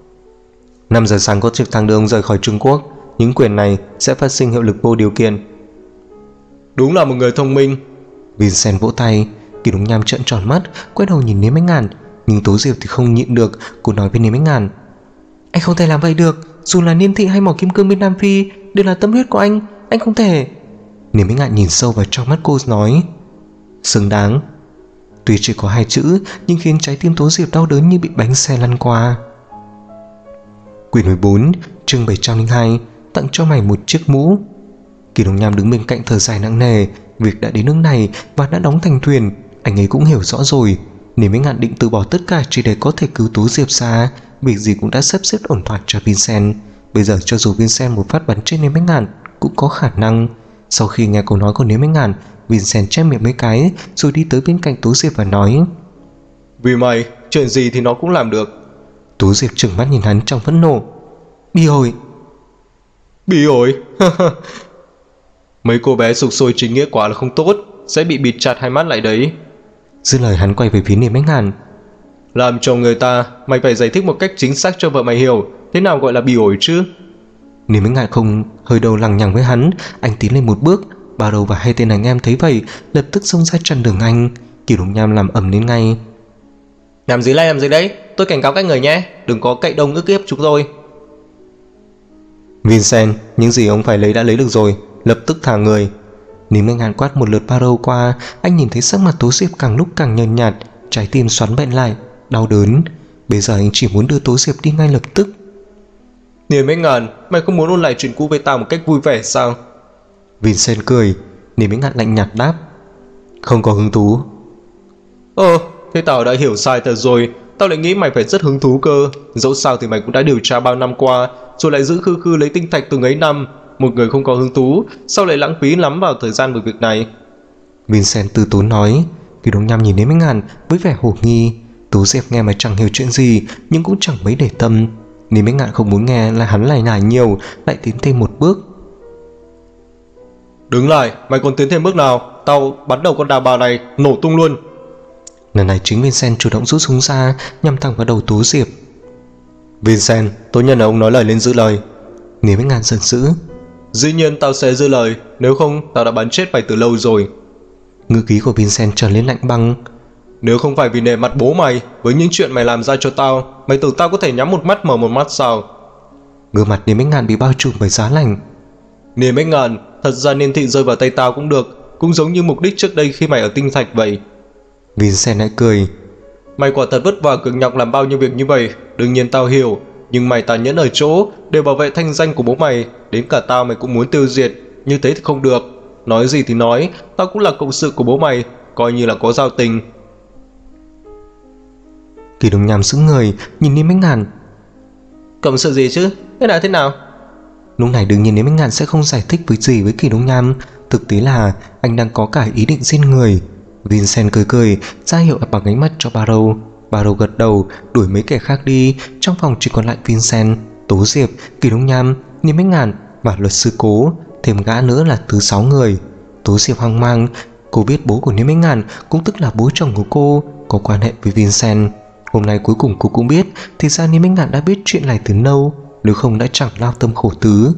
5 giờ sáng có trực thăng đưa ông rời khỏi Trung Quốc. Những quyền này sẽ phát sinh hiệu lực vô điều kiện. Đúng là một người thông minh. Vincent vỗ tay. Kỳ Đông Nham trợn tròn mắt, quay đầu nhìn Niêm Bách Ngạn, nhưng Tố Diệp thì không nhịn được, cô nói với Niêm Bách Ngạn: anh không thể làm vậy được, dù là Niên Thị hay Mỏ Kim Cương bên Nam Phi đều là tâm huyết của anh không thể. Niêm Bách Ngạn nhìn sâu vào trong mắt cô nói: xứng đáng. Tuy chỉ có 2 chữ nhưng khiến trái tim Tố Diệp đau đớn như bị bánh xe lăn qua. Quyển 14 chương 702 tặng cho mày một chiếc mũ. Kỳ Đông Nham đứng bên cạnh thở dài nặng nề. Việc đã đến nước này và đã đóng thành thuyền, anh ấy cũng hiểu rõ rồi. Niêm Bách Ngạn định từ bỏ tất cả chỉ để có thể cứu Tố Diệp ra. Việc gì cũng đã sắp xếp ổn thỏa cho Vincent. Bây giờ cho dù Vincent một phát bắn chết Niêm Bách Ngạn cũng có khả năng. Sau khi nghe câu nói của Niêm Bách Ngạn, Vincent chép miệng mấy cái rồi đi tới bên cạnh Tố Diệp và nói: vì mày, chuyện gì thì nó cũng làm được. Tố Diệp trừng mắt nhìn hắn trong phẫn nộ: bi ổi. Bị ổi. Mấy cô bé sục sôi chính nghĩa quá là không tốt, sẽ bị bịt chặt hai mắt lại đấy. Dứt lời hắn quay về phía Niêm Bách Ngạn: làm chồng người ta, mày phải giải thích một cách chính xác cho vợ mày hiểu thế nào gọi là bị ổi chứ. Niêm Bách Ngạn không hơi đầu lằng nhằng với hắn, anh tiến lên một bước. Ba Đầu và 2 tên anh em thấy vậy lập tức xông ra chặn đường anh. Kỳ Đông Nham làm ầm lên ngay: làm gì đấy, tôi cảnh cáo các người nhé, đừng có cậy đông ức hiếp chúng tôi. Vincent, những gì ông phải lấy đã lấy được rồi, lập tức thả người. Niêm Bách Ngạn quát một lượt Ba Đầu qua. Anh nhìn thấy sắc mặt Tố Diệp càng lúc càng nhợt nhạt, trái tim xoắn bệnh lại, đau đớn. Bây giờ anh chỉ muốn đưa Tố Diệp đi ngay lập tức. Niêm Bách Ngạn, mày không muốn ôn lại chuyện cũ với tao một cách vui vẻ sao? Vincent cười. Niêm Bách Ngạn lạnh nhạt đáp: không có hứng thú. Thế tao đã hiểu sai thật rồi. Tao lại nghĩ mày phải rất hứng thú cơ. Dẫu sao thì mày cũng đã điều tra bao năm qua, rồi lại giữ khư khư lấy tinh thạch từng ấy năm. Một người không có hứng thú, sao lại lãng phí lắm vào thời gian của việc này? Vincent từ tốn nói. Kỳ Đông Nham nhìn đến Bách Ngạn với vẻ hồ nghi. Tố Diệp nghe mà chẳng hiểu chuyện gì, nhưng cũng chẳng mấy để tâm. Nên Bách Ngạn không muốn nghe là hắn lải nhải nhiều, lại tiến thêm một bước. Đứng lại, mày còn tiến thêm bước nào, tao bắn đầu con đàn bà này nổ tung luôn. Lần này chính Vincent chủ động rút súng ra, nhắm thẳng vào đầu Tố Diệp. Vincent, tốt nhất là ông nói lời nên giữ lời. Nếu Bách Ngạn giận dữ: dĩ nhiên tao sẽ giữ lời, nếu không tao đã bắn chết mày từ lâu rồi. Ngữ khí của Vincent trở lên lạnh băng: nếu không phải vì nể mặt bố mày, với những chuyện mày làm ra cho tao, mày tưởng tao có thể nhắm một mắt mở một mắt sao? Gương mặt Niêm Bách Ngạn bị bao trùm bởi giá lạnh. Niêm Bách Ngạn, thật ra Niên Thị rơi vào tay tao cũng được, cũng giống như mục đích trước đây khi mày ở tinh thạch vậy. Vincent lại cười: mày quả thật vất vả cực nhọc làm bao nhiêu việc như vậy, đương nhiên tao hiểu, nhưng mày tàn nhẫn ở chỗ để bảo vệ thanh danh của bố mày, đến cả tao mày cũng muốn tiêu diệt, như thế thì không được. Nói gì thì nói, tao cũng là cộng sự của bố mày, coi như là có giao tình. Kỳ Đông Nham sững người nhìn Niêm Bách Ngạn: cộng sự gì chứ, thế nào? Lúc này đương nhiên Niêm Bách Ngạn sẽ không giải thích với gì với Kỳ Đông Nham. Thực tế là anh đang có cả ý định giết người. Vincent cười ra hiệu bằng ánh mắt cho Barrow. Barrow gật đầu đuổi mấy kẻ khác đi. Trong phòng chỉ còn lại Vincent, Tố Diệp, Kỳ Đông Nham, Niêm Bách Ngạn và luật sư Cố, thêm gã nữa là thứ 6 người. Tố Diệp hoang mang. Cô biết bố của Niêm Bách Ngạn, cũng tức là bố chồng của cô, có quan hệ với Vincent. Hôm nay cuối cùng cô cũng biết, thì ra Niêm Bách Ngạn đã biết chuyện này từ lâu, nếu không đã chẳng lao tâm khổ tứ.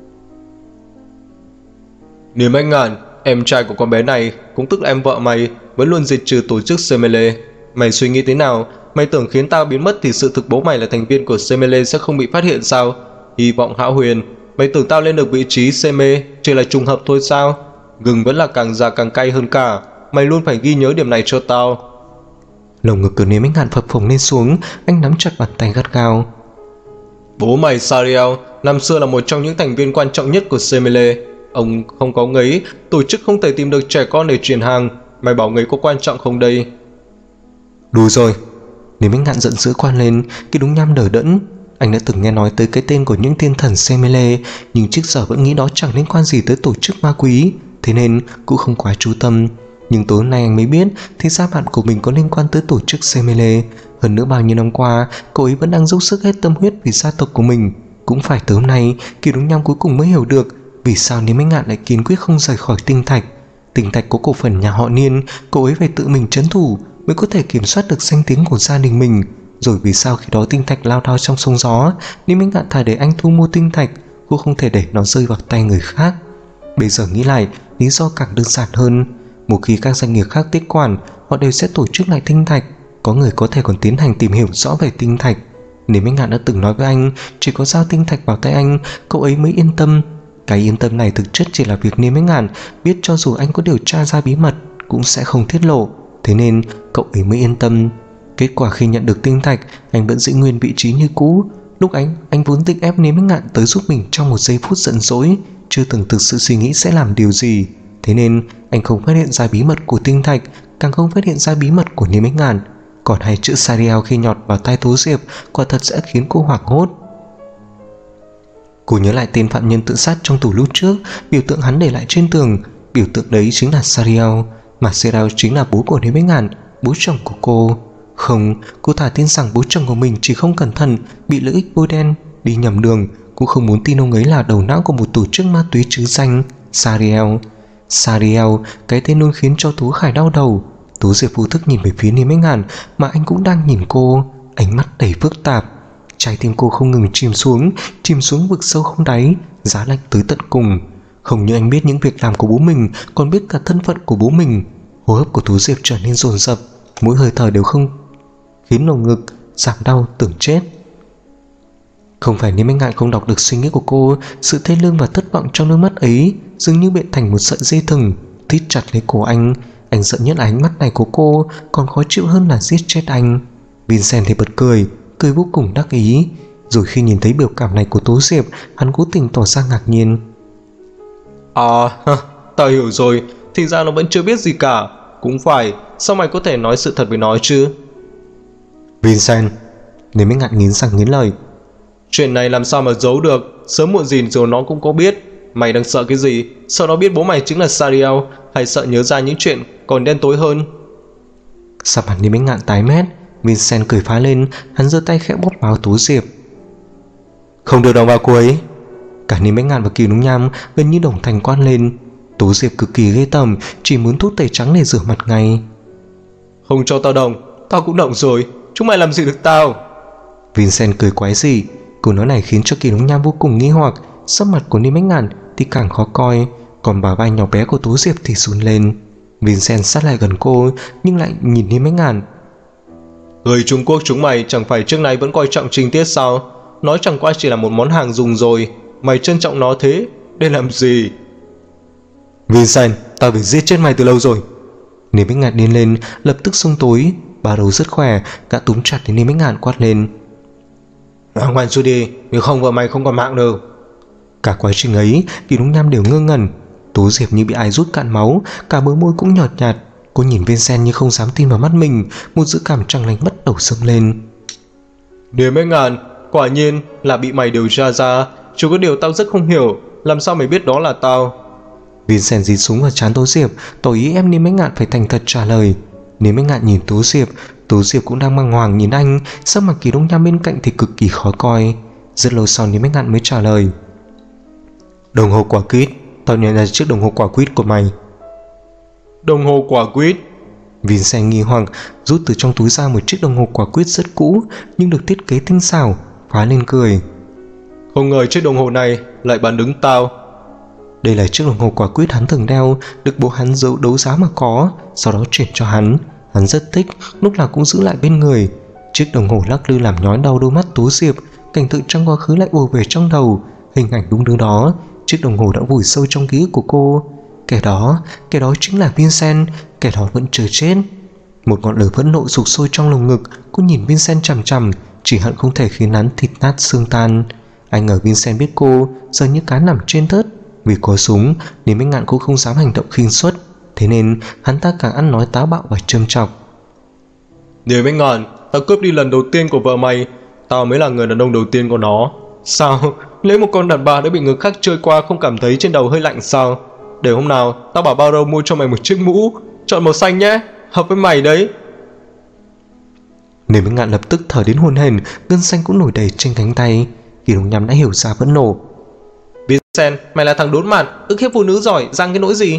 Niêm Bách Ngạn, em trai của con bé này, cũng tức là em vợ mày, vẫn luôn diệt trừ tổ chức Semele. Mày suy nghĩ thế nào? Mày tưởng khiến tao biến mất thì sự thực bố mày là thành viên của Semele sẽ không bị phát hiện sao? Hy vọng hão huyền. Mày tưởng tao lên được vị trí Seme chỉ là trùng hợp thôi sao? Gừng vẫn là càng già càng cay hơn cả. Mày luôn phải ghi nhớ điểm này cho tao. Lồng ngực của Niêm Bách Ngạn phập phồng lên xuống, anh nắm chặt bàn tay gắt gao. Bố mày Sariel năm xưa là một trong những thành viên quan trọng nhất của Semele. Ông không có ông ấy, tổ chức không thể tìm được trẻ con để truyền hàng. Mày bảo người có quan trọng không đây? Đủ rồi. Niêm Bách Ngạn giận dữ quan lên. Kỳ Đông Nham đờ đẫn. Anh đã từng nghe nói tới cái tên của những thiên thần Semele, nhưng trước giờ vẫn nghĩ đó chẳng liên quan gì tới tổ chức ma quý, thế nên cũng không quá chú tâm. Nhưng tối nay anh mới biết thì ra bạn của mình có liên quan tới tổ chức Semele. Hơn nữa bao nhiêu năm qua cậu ấy vẫn đang dốc sức hết tâm huyết vì gia tộc của mình. Cũng phải tới hôm nay Kỳ Đông Nham cuối cùng mới hiểu được vì sao Niêm Bách Ngạn lại kiên quyết không rời khỏi tinh thạch. Tinh thạch có cổ phần nhà họ Niên, cậu ấy phải tự mình trấn thủ mới có thể kiểm soát được danh tiếng của gia đình mình. Rồi vì sao khi đó tinh thạch lao đao trong sông gió, Niêm Bách Ngạn thà để anh thu mua tinh thạch, cô không thể để nó rơi vào tay người khác. Bây giờ nghĩ lại, lý do càng đơn giản hơn. Một khi các doanh nghiệp khác tiếp quản, họ đều sẽ tổ chức lại tinh thạch. Có người có thể còn tiến hành tìm hiểu rõ về tinh thạch. Nếu Minh Ngạn đã từng nói với anh chỉ có giao tinh thạch vào tay anh, cậu ấy mới yên tâm. Cái yên tâm này thực chất chỉ là việc Niêm Minh Ngạn biết cho dù anh có điều tra ra bí mật cũng sẽ không tiết lộ, thế nên cậu ấy mới yên tâm. Kết quả khi nhận được tinh thạch, anh vẫn giữ nguyên vị trí như cũ. Lúc anh vốn định ép Niêm Minh Ngạn tới giúp mình trong một giây phút giận dỗi, chưa từng thực sự suy nghĩ sẽ làm điều gì. Thế nên anh không phát hiện ra bí mật của tinh thạch, càng không phát hiện ra bí mật của Niêm Minh Ngạn. Còn hai chữ Sariel khi nhọt vào tai Tố Diệp quả thật sẽ khiến cô hoảng hốt. Cô nhớ lại tên phạm nhân tự sát trong tù lúc trước, biểu tượng hắn để lại trên tường. Biểu tượng đấy chính là Sariel, mà Sariel chính là bố của Niêm Minh Ngạn, bố chồng của cô. Không, cô thà tin rằng bố chồng của mình chỉ không cẩn thận bị lợi ích bôi đen, đi nhầm đường. Cũng không muốn tin ông ấy là đầu não của một tổ chức ma túy trứ danh. Sariel, cái tên luôn khiến cho Tố Khải đau đầu. Tố Diệp vô thức nhìn về phía Niêm Minh Ngạn, mà anh cũng đang nhìn cô, ánh mắt đầy phức tạp. Trái tim cô không ngừng chìm xuống vực sâu không đáy, giá lạnh tới tận cùng. Không như anh biết những việc làm của bố mình, còn biết cả thân phận của bố mình. Hô hấp của Tố Diệp trở nên dồn dập, mỗi hơi thở đều không khiến lồng ngực giảm đau tưởng chết. Không phải Niêm Minh Ngạn không đọc được suy nghĩ của cô, sự thê lương và thất vọng trong đôi mắt ấy dường như bện thành một sợi dây thừng thít chặt lấy cổ anh. Anh sợ nhất là ánh mắt này của cô, còn khó chịu hơn là giết chết anh. Vincent thì bật cười vô cùng đắc ý. Rồi khi nhìn thấy biểu cảm này của Tố Diệp, hắn cố tình tỏ ra ngạc nhiên. Tao hiểu rồi, thì ra nó vẫn chưa biết gì cả. Cũng phải, sao mày có thể nói sự thật với nó chứ? Vincent, Niêm Minh Ngạn nghiến răng nghiến lợi. Chuyện này làm sao mà giấu được, sớm muộn gì rồi nó cũng có biết. Mày đang sợ cái gì? Sợ nó biết bố mày chính là Sariel, hay sợ nhớ ra những chuyện còn đen tối hơn? Sắc mặt Niêm Minh Ngạn tái mét. Vincent cười phá lên, hắn giơ tay khẽ bóp vào Tố Diệp. Không được động vào cô ấy. Cả Niêm Minh Ngạn và Kỳ Nung Nham gần như đồng thanh quát lên. Tố Diệp cực kỳ ghê tởm, chỉ muốn thuốc tẩy trắng để rửa mặt ngay. Không cho tao động, tao cũng động rồi, chúng mày làm gì được tao? Vincent cười quái dị. Câu nói này khiến cho Kỳ Nung Nham vô cùng nghi hoặc. Sắc mặt của Niêm Minh Ngạn thì càng khó coi, còn bả vai nhỏ bé của Tố Diệp thì run lên. Vincent sát lại gần cô nhưng lại nhìn Niêm Minh Ngạn. Người Trung Quốc chúng mày chẳng phải trước nay vẫn coi trọng trinh tiết sao? Nó chẳng qua chỉ là một món hàng dùng rồi, mày trân trọng nó thế để làm gì? Vincent, tao phải giết chết mày từ lâu rồi. Niêm Minh Ngạn điên lên, lập tức xông tối. Bà đầu rất khỏe, gã túm chặt đến Niêm Minh Ngạn quát lên. Ngoan xuống đi, nếu không vợ mày không còn mạng đâu. Cả quá trình ấy, Kỳ Nung Nham đều ngơ ngẩn. Tố Diệp như bị ai rút cạn máu, cả bờ môi cũng nhợt nhạt. Cô nhìn Vincent như không dám tin vào mắt mình, một dự cảm chẳng lành bắt đầu dâng lên. Niêm Minh Ngạn, quả nhiên là bị mày điều tra ra. Chỉ có điều tao rất không hiểu, làm sao mày biết đó là tao? Vincent dí súng vào trán Tố Diệp, tỏ ý em Niêm Minh Ngạn phải thành thật trả lời. Niêm Minh Ngạn nhìn Tố Diệp cũng đang bàng hoàng nhìn anh. Sắc mặt Kỳ Nung Nham bên cạnh thì cực kỳ khó coi. Rất lâu sau Niêm Minh Ngạn mới trả lời. Đồng hồ quả quýt, tao nhận ra chiếc đồng hồ quả quýt của mày. Đồng hồ quả quýt? Vincent nghi hoặc rút từ trong túi ra một chiếc đồng hồ quả quýt rất cũ nhưng được thiết kế tinh xảo, phá lên cười. Không ngờ chiếc đồng hồ này lại bán đứng tao. Đây là chiếc đồng hồ quả quýt hắn thường đeo, được bố hắn đấu giá mà có, sau đó chuyển cho hắn. Hắn rất thích, lúc nào cũng giữ lại bên người. Chiếc đồng hồ lắc lư làm nhói đau đôi mắt Tố Diệp. Cảnh tượng trong quá khứ lại ùa về trong đầu. Hình ảnh đúng đứa đó, chiếc đồng hồ đã vùi sâu trong ký ức của cô. Kẻ đó chính là Vincent, kẻ đó vẫn chưa chết. Một ngọn lửa phẫn nộ sục sôi trong lồng ngực. Cô nhìn Vincent chằm chằm, chỉ hận không thể khiến hắn thịt nát xương tan. Anh ngờ Vincent biết cô giờ như cá nằm trên thớt. Vì có súng nên Minh Ngạn cũng không dám hành động khinh suất, thế nên hắn ta càng ăn nói táo bạo và châm chọc. Niêm Minh Ngạn, tao cướp đi lần đầu tiên của vợ mày, tao mới là người đàn ông đầu tiên của nó. Sao? Lấy một con đàn bà đã bị người khác chơi qua không cảm thấy trên đầu hơi lạnh sao? Để hôm nào tao bảo bao đâu mua cho mày một chiếc mũ, chọn màu xanh nhé, hợp với mày đấy. Niêm Minh Ngạn lập tức thở đến hổn hển, gân xanh cũng nổi đầy trên cánh tay. Kỳ Nung Nham đã hiểu ra vẫn nổ. Vincent, mày là thằng đốn mặt, ức hiếp phụ nữ giỏi, giang cái nỗi gì?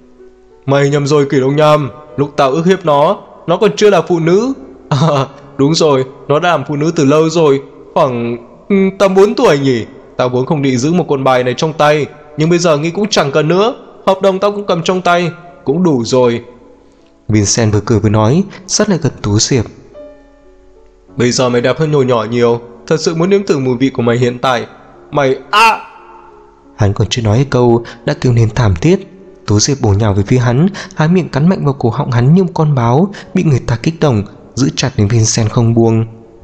Mày nhầm rồi Kỳ Nung Nham, lúc tao ức hiếp nó còn chưa là phụ nữ. Đúng rồi, nó đã làm phụ nữ từ lâu rồi, khoảng tầm 4 tuổi nhỉ. Tao vốn không định giữ một con bài này trong tay, nhưng bây giờ nghĩ cũng chẳng cần nữa. Hợp đồng tao cũng cầm trong tay, cũng đủ rồi. Vincent vừa cười vừa nói, sát lại gần Tú Diệp. Bây giờ mày đẹp hơn nhỏ nhỏ nhiều, thật sự muốn nếm thử mùi vị của mày hiện tại. Mày Hắn còn chưa nói hết câu đã kêu lên thảm thiết. Tú Diệp bổ nhào về phía hắn, há miệng cắn mạnh vào cổ họng hắn như một con báo bị người ta kích động, giữ chặt đến Vincent không buông.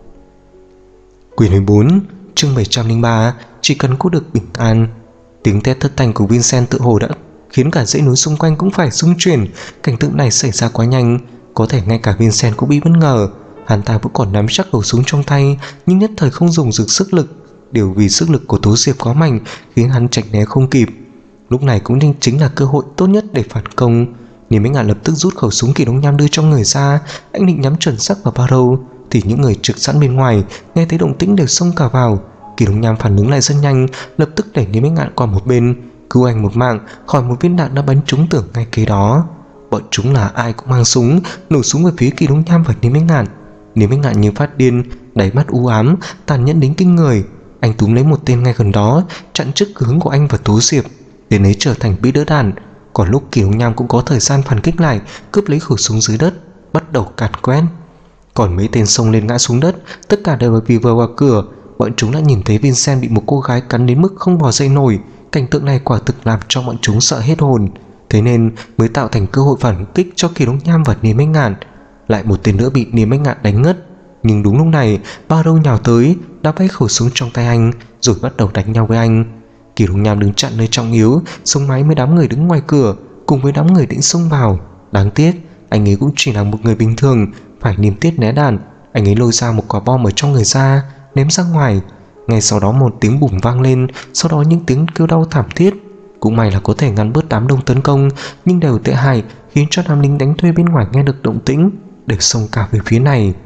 Quyển 14, chương 703, chỉ cần cô được bình an. Tiếng thét thất thanh của Vincent tự hồ đã khiến cả dãy núi xung quanh cũng phải rung chuyển. Cảnh tượng này xảy ra quá nhanh, có thể ngay cả Vincent cũng bị bất ngờ. Hắn ta vẫn còn nắm chắc khẩu súng trong tay, nhưng nhất thời không dùng được sức lực. Điều vì sức lực của Tú Diệp quá mạnh khiến hắn tránh né không kịp. Lúc này cũng chính là cơ hội tốt nhất để phản công. Niềm Bách Ngạn lập tức rút khẩu súng Kỳ Đông Nham đưa cho người ra, anh định nhắm chuẩn xác vào Barrow thì những người trực sẵn bên ngoài nghe thấy động tĩnh đều xông cả vào. Kỳ Đông Nham phản ứng lại rất nhanh, lập tức đẩy Niềm Bách Ngạn qua một bên, cứu anh một mạng khỏi một viên đạn đã bắn trúng tưởng ngay kế đó. Bọn chúng là ai cũng mang súng, nổ súng về phía Kỳ Đông Nham và Niềm Bách Ngạn. Niềm Bách Ngạn như phát điên, đáy mắt u ám, tàn nhẫn đến kinh người. Anh túm lấy một tên ngay gần đó, chặn trước hướng của anh và Tú Diệp. Tên ấy trở thành bẫy đỡ đạn. Còn lúc Kỳ Đông Nham cũng có thời gian phản kích lại, cướp lấy khẩu súng dưới đất, bắt đầu càn quét. Còn mấy tên xông lên ngã xuống đất, tất cả đều bởi vì vừa vào cửa, bọn chúng đã nhìn thấy Vincent bị một cô gái cắn đến mức không bò dậy nổi. Cảnh tượng này quả thực làm cho bọn chúng sợ hết hồn, thế nên mới tạo thành cơ hội phản kích cho Kỳ Đông Nham và Niềm Bách Ngạn. Lại một tên nữa bị Niềm Bách Ngạn đánh ngất. Nhưng đúng lúc này Barrow nhào tới, đã vấy khẩu súng trong tay anh, rồi bắt đầu đánh nhau với anh. Kỳ Đông Nham đứng chặn nơi trọng yếu, súng máy với đám người đứng ngoài cửa, cùng với đám người định xông vào. Đáng tiếc anh ấy cũng chỉ là một người bình thường, phải niềm tiếc né đạn. Anh ấy lôi ra một quả bom ở trong người ra, ném ra ngoài. Ngay sau đó một tiếng bùm vang lên, sau đó những tiếng kêu đau thảm thiết. Cũng may là có thể ngăn bớt đám đông tấn công, nhưng đều tệ hại khiến cho đám lính đánh thuê bên ngoài nghe được động tĩnh đều xông cả về phía này.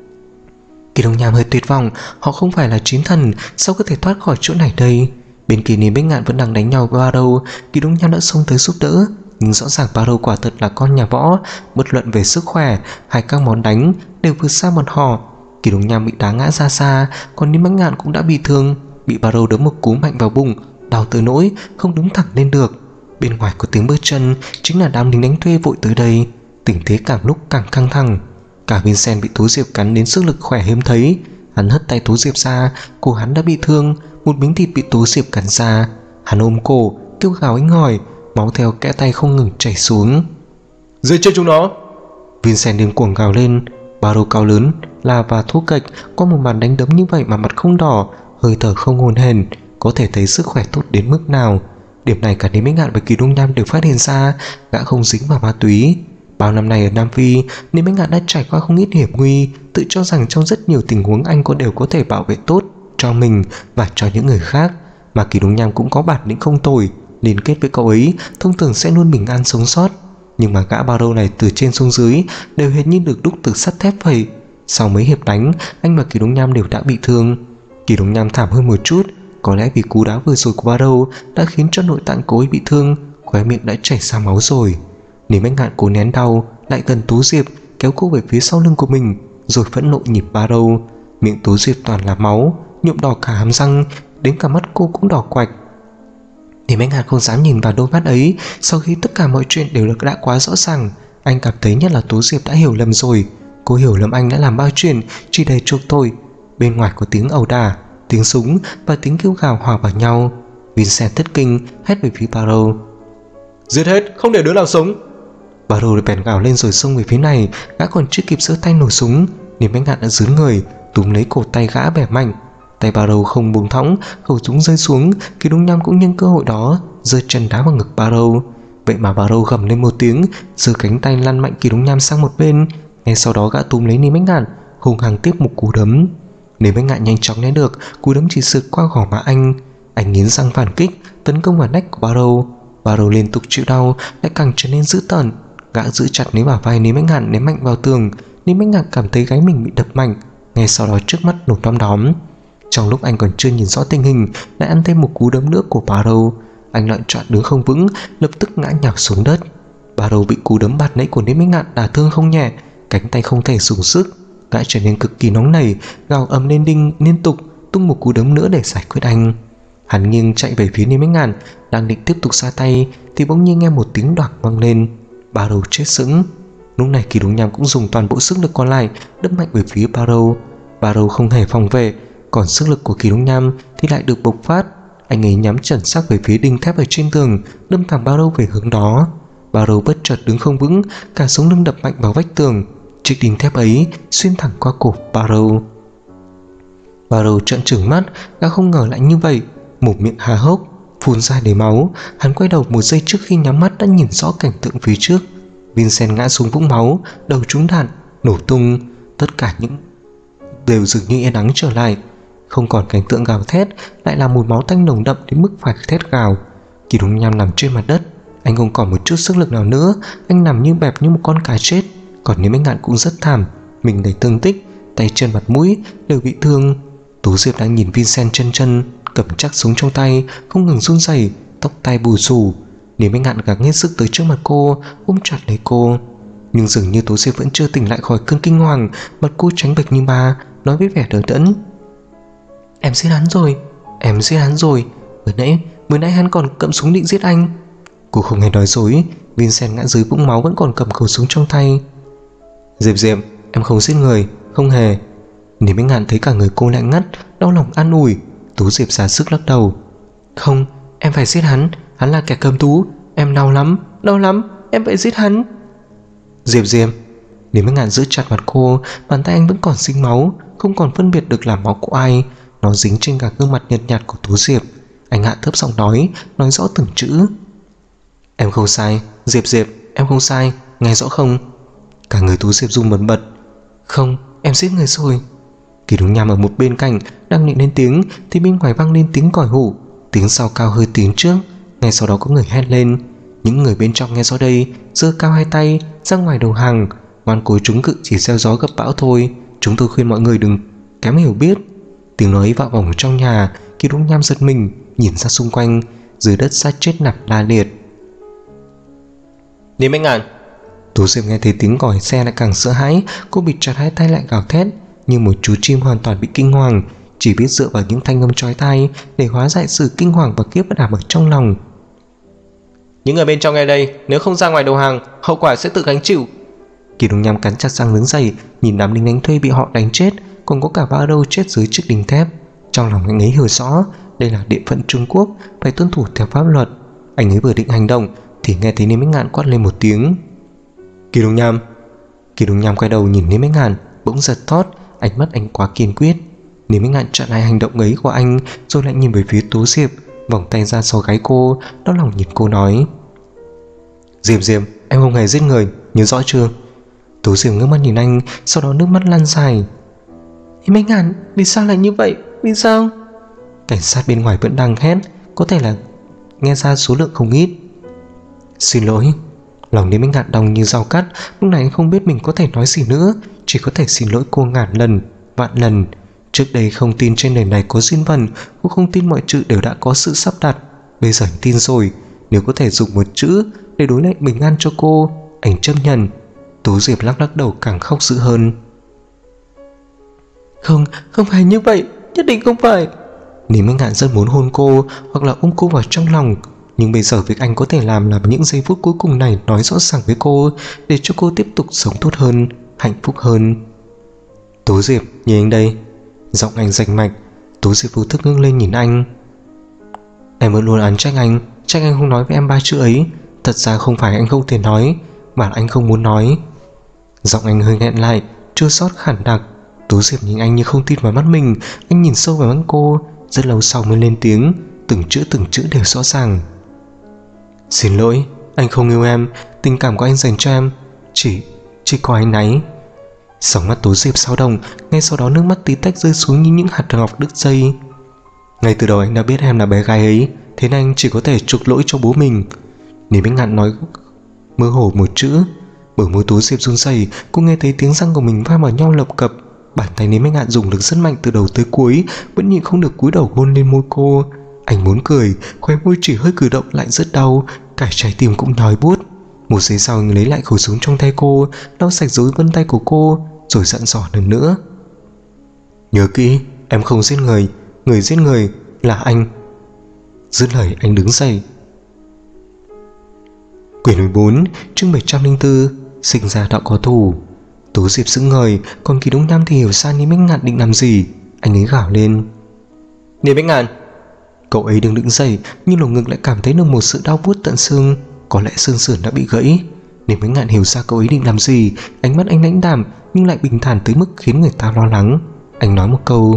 Kỳ Đông Nham hơi tuyệt vọng, họ không phải là chiến thần, sao có thể thoát khỏi chỗ này đây? Bên kia Niềm Bách Ngạn vẫn đang đánh nhau với Barrow. Kỳ Đông Nham đã xông tới giúp đỡ, nhưng rõ ràng Barrow quả thật là con nhà võ, bất luận về sức khỏe hay các món đánh đều vượt xa bọn họ. Kỳ Đông Nham bị đá ngã ra xa, còn Niềm Bách Ngạn cũng đã bị thương, bị Barrow đấm một cú mạnh vào bụng, đau tới nỗi không đứng thẳng lên được. Bên ngoài có tiếng bước chân, chính là đám lính đánh thuê vội tới đây. Tình thế càng lúc càng căng thẳng. Cả Vincent bị Tú Diệp cắn đến sức lực khỏe hiếm thấy. Hắn hất tay Tú Diệp ra, cổ hắn đã bị thương, một miếng thịt bị Tú Diệp cắn ra. Hắn ôm cổ, kêu gào inh ỏi, máu theo kẽ tay không ngừng chảy xuống. giết chết chúng nó! Vincent điên cuồng gào lên. Barrow cao lớn, là và thô kệch, có một màn đánh đấm như vậy mà mặt không đỏ, hơi thở không hồn hển, có thể thấy sức khỏe tốt đến mức nào. Điểm này cả Niềm Bách Ngạn và Kỳ Đông Nham đều phát hiện ra, gã không dính vào ma túy. Bao năm nay ở Nam Phi, Niềm Bách Ngạn đã trải qua không ít hiểm nguy, tự cho rằng trong rất nhiều tình huống anh đều có thể bảo vệ tốt cho mình và cho những người khác. Mà Kỳ Đông Nham cũng có bản lĩnh không tồi, liên kết với cậu ấy thông thường sẽ luôn bình an sống sót. Nhưng mà gã Barrow này từ trên xuống dưới đều hệt như được đúc từ sắt thép vậy. Sau mấy hiệp đánh, anh và Kỳ Đông Nham đều đã bị thương. Kỳ Đông Nham thảm hơn một chút, có lẽ vì cú đá vừa rồi của Barrow đã khiến cho nội tạng cô ấy bị thương, khóe miệng đã chảy ra máu rồi. Niềm Bách Ngạn cố nén đau, lại gần Tú Diệp, kéo cô về phía sau lưng của mình, rồi phẫn nộ nhịp Barrow. Miệng Tú Diệp toàn là máu, nhuộm đỏ cả hàm răng, đến cả mắt cô cũng đỏ quạch. Niềm Bách Ngạn không dám nhìn vào đôi mắt ấy. Sau khi tất cả mọi chuyện đều đã quá rõ ràng, anh cảm thấy nhất là Tú Diệp đã hiểu lầm rồi. Cô hiểu lầm anh đã làm bao chuyện chỉ để chuộc tội. Bên ngoài có tiếng ẩu đả, tiếng súng và tiếng kêu gào hòa vào nhau. Vincent thất kinh hét về phía Barrow: giết hết, không để đứa nào sống! Barrow bèn gào lên rồi xông về phía này. Gã còn chưa kịp giơ tay nổ súng, Niềm Bách Ngạn đã giương người túm lấy cổ tay gã bẻ mạnh. Tay Barrow không buông thõng, khẩu súng rơi xuống. Kỳ Đông Nham cũng nhân cơ hội đó giơ chân đá vào ngực Barrow. Vậy mà Barrow gầm lên một tiếng, giơ cánh tay lăn mạnh Kỳ Đông Nham sang một bên. Ngay sau đó gã túm lấy Niềm Bách Ngạn, hung hăng tiếp một cú đấm. Niềm Bách Ngạn nhanh chóng né được, cú đấm chỉ sượt qua gò má anh. Anh nghiến răng phản kích, tấn công vào nách của Barrow. Barrow liên tục chịu đau, lại càng trở nên dữ tợn. Gã giữ chặt lấy bả vai Niềm Bách Ngạn ném mạnh vào tường. Niềm Bách Ngạn cảm thấy gáy mình bị đập mạnh, ngay sau đó trước mắt nổ đom đóm. Trong lúc anh còn chưa nhìn rõ tình hình, lại ăn thêm một cú đấm nữa của Barrow. Anh loạn trọn đứng không vững, lập tức ngã nhào xuống đất. Barrow bị cú đấm bạt nãy của Niềm Bách Ngạn đả thương không nhẹ, cánh tay không thể dùng sức. Gã trở nên cực kỳ nóng nảy, gào ầm lên liên tục, tung một cú đấm nữa để giải quyết anh. Hắn nghiêng chạy về phía Niềm Bách Ngạn, đang định tiếp tục ra tay thì bỗng nhiên nghe một tiếng đoạc vang lên. Barrow chết sững. Lúc này Kỳ Đúng Nham cũng dùng toàn bộ sức lực còn lại đâm mạnh về phía Barrow. Barrow không hề phòng vệ, còn sức lực của Kỳ Đúng Nham thì lại được bộc phát. Anh ấy nhắm chuẩn xác về phía đinh thép ở trên tường, đâm thẳng Barrow về hướng đó. Barrow bất chợt đứng không vững, cả sống lưng đập mạnh vào vách tường. Chiếc đinh thép ấy xuyên thẳng qua cổ Barrow. Barrow trợn trừng mắt, gã không ngờ lại như vậy, mồm miệng há hốc, phun ra đầy máu. Hắn quay đầu một giây trước khi nhắm mắt đã nhìn rõ cảnh tượng phía trước. Vincent ngã xuống vũng máu, đầu trúng đạn, nổ tung. Tất cả những đều dường như yên ắng trở lại. Không còn cảnh tượng gào thét, lại là mùi máu tanh nồng đậm đến mức phải thét gào. Kỳ Đúng Nham nằm trên mặt đất, anh không còn một chút sức lực nào nữa. Anh nằm như bẹp như một con cá chết. Còn Niêm Bách Ngạn cũng rất thảm, mình đầy thương tích, tay chân mặt mũi đều bị thương. Tú Diệp đang nhìn Vincent chân cầm chắc súng trong tay, không ngừng run rẩy, tóc tai bù xù. Niêm Bách Ngạn gắng hết sức tới trước mặt cô, ôm chặt lấy cô. Nhưng dường như Tú Diệp vẫn chưa tỉnh lại khỏi cơn kinh hoàng. Mặt cô trắng bệch như ma, nói với vẻ đờ đẫn: Em giết hắn rồi, em giết hắn rồi. Mới nãy hắn còn cầm súng định giết anh. Cô không hề nói dối. Vincent ngã dưới vũng máu vẫn còn cầm khẩu súng trong tay. Diệp, em không giết người, không hề. Niêm Bách Ngạn thấy cả người cô lạnh ngắt, đau lòng an ủi. Tú Diệp ra sức lắc đầu: Không, em phải giết hắn, hắn là kẻ cầm thú. Em đau lắm, em phải giết hắn. Diệp. Niêm Bách Ngạn giữ chặt mặt cô, bàn tay anh vẫn còn dính máu, không còn phân biệt được là máu của ai. Nó dính trên cả gương mặt nhợt nhạt của Tú Diệp. Anh hạ thấp giọng nói rõ từng chữ: Em không sai, Diệp, em không sai, nghe rõ không? Cả người Tú Diệp run bần bật: Không, em giết người rồi. Kỳ Đúng Nham ở một bên cạnh đang định lên tiếng thì bên ngoài vang lên tiếng còi hụ, tiếng sau cao hơn tiếng trước. Ngay sau đó có người hét lên. Những người bên trong nghe rõ đây giơ cao hai tay ra ngoài đầu hàng: Ngoan cố chúng cự chỉ gieo gió gặp bão thôi, chúng tôi khuyên mọi người đừng kém hiểu biết. Tiếng nói ấy vang vọng trong nhà. Kỳ Đúng Nham giật mình, nhìn ra xung quanh. Dưới đất xác chết nằm la liệt. Niêm Bách Ngạn. Tú Diệp nghe thấy tiếng còi xe lại càng sợ hãi. Cô bịt chặt hai tay lại gào thét như một chú chim hoàn toàn bị kinh hoàng, chỉ biết dựa vào những thanh âm chói tai để hóa giải sự kinh hoàng và kiếp đảm ở trong lòng. Những người bên trong nghe đây, nếu không ra ngoài đầu hàng, hậu quả sẽ tự gánh chịu. Kỳ Đúng Nham cắn chặt răng đứng dậy, nhìn đám lính đánh thuê bị họ đánh chết, còn có cả Barrow chết dưới chiếc đinh thép. Trong lòng anh ấy hiểu rõ đây là địa phận Trung Quốc, phải tuân thủ theo pháp luật. Anh ấy vừa định hành động thì nghe thấy Niêm Bách Ngạn quát lên một tiếng: Kỳ Đúng Nham. Kỳ Đúng Nham quay đầu nhìn Niêm Bách Ngạn, bỗng giật thót, ánh mắt anh quá kiên quyết. Niêm Bách Ngạn chặn lại hành động ấy của anh, rồi lại nhìn về phía Tú Diệp, vòng tay ra sau gáy cô, đau lòng nhìn cô nói: Diệp, em không hề giết người, nhớ rõ chưa? Tú Diệp ngước mắt nhìn anh, sau đó nước mắt lan dài. Niêm Bách Ngạn, vì sao lại như vậy? Vì sao? Cảnh sát bên ngoài vẫn đang hét, có thể là nghe ra số lượng không ít. Xin lỗi. Lòng Niêm Bách Ngạn đau như dao cắt. Lúc này anh không biết mình có thể nói gì nữa, chỉ có thể xin lỗi cô ngàn lần, vạn lần. Trước đây không tin trên đời này có duyên phận, cô không tin mọi chuyện đều đã có sự sắp đặt. Bây giờ anh tin rồi. Nếu có thể dùng một chữ để đối lại bình an cho cô, anh chấp nhận. Tú Diệp lắc đầu càng khóc dữ hơn. Không phải như vậy, nhất định không phải. Niêm Bách Ngạn rất muốn hôn cô hoặc là ôm cô vào trong lòng, nhưng bây giờ việc anh có thể làm là những giây phút cuối cùng này nói rõ ràng với cô, để cho cô tiếp tục sống tốt hơn, hạnh phúc hơn. Tú Diệp, nhìn anh đây. Giọng anh rành mạch. Tú Diệp vô thức ngước lên nhìn anh. Em vẫn luôn oán trách anh không nói với em ba chữ ấy. Thật ra không phải anh không thể nói, mà anh không muốn nói. Giọng anh hơi nghẹn lại, chua xót khản đặc. Tú Diệp nhìn anh như không tin vào mắt mình. Anh nhìn sâu vào mắt cô, rất lâu sau mới lên tiếng, từng chữ đều rõ ràng. Xin lỗi, anh không yêu em. Tình cảm của anh dành cho em chỉ có áy náy. Sóng mắt Tú Diệp xao động, ngay sau đó nước mắt tí tách rơi xuống như những hạt ngọc đứt dây. Ngay từ đầu anh đã biết em là bé gái ấy, thế nên anh chỉ có thể chuộc lỗi cho bố mình. Niêm Bách Ngạn nói mơ hồ một chữ. Bờ môi Tú Diệp run rẩy, cô nghe thấy tiếng răng của mình va vào nhau lập cập. Bàn tay Niêm Bách Ngạn dùng lực rất mạnh từ đầu tới cuối, vẫn nhịn không được cúi đầu hôn lên môi cô. Anh muốn cười, khóe môi chỉ hơi cử động lại rất đau, cả trái tim cũng nhói buốt. Một giây sau anh lấy lại khẩu súng trong tay cô, lau sạch dấu vân tay của cô, rồi dặn dò lần nữa: Nhớ kỹ, em không giết người, người giết người là anh. Dứt lời anh đứng dậy. Quyển 14, chương 704, sinh ra đã có thù. Tú Diệp sững người, còn Kỳ Đông Nham thì hiểu ra Niêm Bách Ngạn định làm gì. Anh ấy gào lên: Niêm Bách Ngạn! Cậu ấy đứng dậy, nhưng lồng ngực lại cảm thấy được một sự đau buốt tận xương. Có lẽ xương sườn đã bị gãy. Niêm Bách Ngạn hiểu ra cậu ấy định làm gì. Ánh mắt anh lãnh đạm nhưng lại bình thản tới mức khiến người ta lo lắng. Anh nói một câu: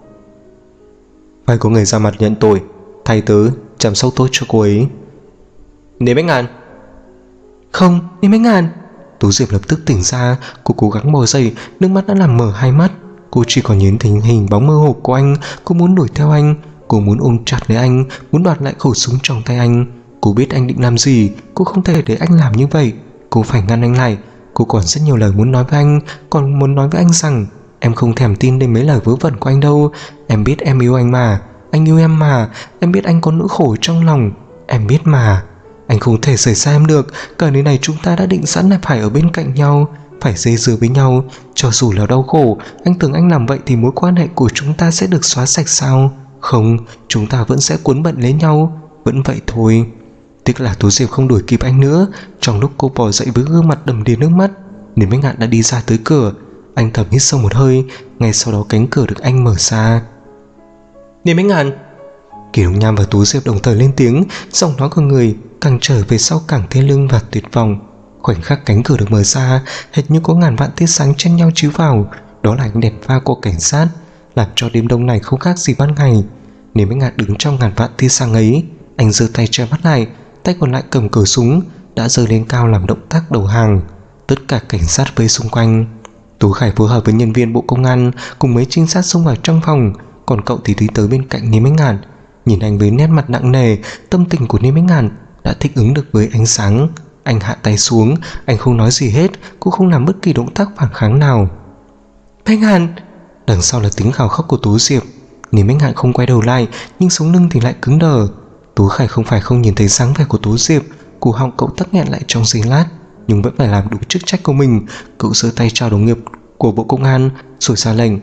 Phải có người ra mặt nhận tội, thay tớ chăm sóc tốt cho cô ấy. Niêm Bách Ngạn! Không, Niêm Bách Ngạn! Tú Diệp lập tức tỉnh ra. Cô cố gắng bò dậy, nước mắt đã làm mở hai mắt. Cô chỉ còn nhìn thấy hình bóng mơ hồ của anh. Cô muốn đuổi theo anh, cô muốn ôm chặt lấy anh, muốn đoạt lại khẩu súng trong tay anh. Cô biết anh định làm gì, cô không thể để anh làm như vậy. Cô phải ngăn anh lại. Cô còn rất nhiều lời muốn nói với anh, còn muốn nói với anh rằng em không thèm tin đến mấy lời vớ vẩn của anh đâu. Em biết em yêu anh mà, anh yêu em mà. Em biết anh có nỗi khổ trong lòng, em biết mà. Anh không thể rời xa em được. Cả đời này chúng ta đã định sẵn là phải ở bên cạnh nhau, phải dây dưa với nhau. Cho dù là đau khổ, anh tưởng anh làm vậy thì mối quan hệ của chúng ta sẽ được xóa sạch sao? Không, chúng ta vẫn sẽ cuốn bận lấy nhau, vẫn vậy thôi. Tiếc là Tú Diệp không đuổi kịp anh nữa. Trong lúc cô bò dậy với gương mặt đầm đìa nước mắt, Niêm Bách Ngạn đã đi ra tới cửa. Anh thầm hít sâu một hơi. Ngay sau đó cánh cửa được anh mở ra. Niêm Bách Ngạn! Kỳ Đông Nham và Tú Diệp đồng thời lên tiếng. Giọng nói của người càng trở về sau càng thê lương và tuyệt vọng. Khoảnh khắc cánh cửa được mở ra, hệt như có ngàn vạn tia sáng chen nhau chiếu vào. Đó là ánh đèn pha của cảnh sát, làm cho đêm đông này không khác gì ban ngày. Niêm Bách Ngạn đứng trong ngàn vạn tia sáng ấy. Anh giơ tay che mắt lại, tay còn lại cầm cờ súng đã giơ lên cao làm động tác đầu hàng. Tất cả cảnh sát vây xung quanh. Tú Khải phối hợp với nhân viên bộ công an cùng mấy trinh sát xông vào trong phòng. Còn cậu thì đi tới bên cạnh Niêm Bách Ngạn. Nhìn anh với nét mặt nặng nề, tâm tình của Niêm Bách Ngạn đã thích ứng được với ánh sáng. Anh hạ tay xuống, anh không nói gì hết, cũng không làm bất kỳ động tác phản kháng nào. Bách Ngạn! Đằng sau là tiếng gào khóc của Tú Diệp. Niêm Bách Ngạn không quay đầu lại, nhưng sống lưng thì lại cứng đờ. Tú Khải không phải không nhìn thấy dáng vẻ của Tú Diệp. Cổ họng cậu tắc nghẹn lại trong giây lát, nhưng vẫn phải làm đúng chức trách của mình. Cậu giơ tay chào đồng nghiệp của bộ công an rồi ra lệnh: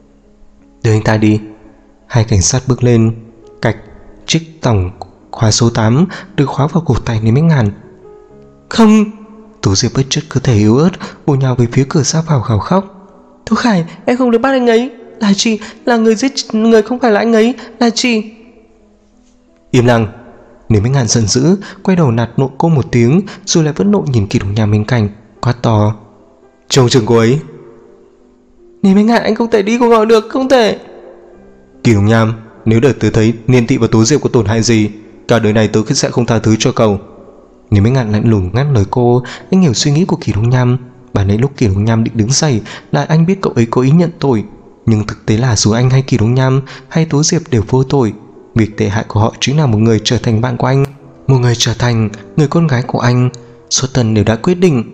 Đưa anh ta đi. Hai cảnh sát bước lên. Cạch, chiếc tổng khóa số 8 được khóa vào cổ tay Niêm Bách Ngạn. Không! Tú Diệp bất chấp cơ thể yếu ớt bổ nhào về phía cửa ra vào gào khóc. Tú Khải, em không được bắt anh ấy. Là chị, là người giết người, không phải là anh ấy, là chị. Im lặng! Niêm Bách Ngạn giận dữ, quay đầu nạt nộ cô một tiếng, rồi lại vẫn nộ nhìn Kỳ Đông Nham bên cạnh, quát to: Trông chừng cô ấy! Niêm Bách Ngạn, anh không thể đi cùng họ được, không thể! Kỳ Đông Nham, nếu để tớ thấy Niên Thị và Tú Diệp có tổn hại gì, cả đời này tớ sẽ không tha thứ cho cậu. Niêm Bách Ngạn lạnh lùng ngắt lời cô. Anh hiểu suy nghĩ của Kỳ Đông Nham. Bà nãy lúc Kỳ Đông Nham định đứng dậy là anh biết cậu ấy có ý nhận tội, nhưng thực tế là dù anh hay Kỳ Đông Nham hay Tú Diệp đều vô tội. Việc tệ hại của họ chính là một người trở thành bạn của anh, một người trở thành người con gái của anh. Số Tần đều đã quyết định.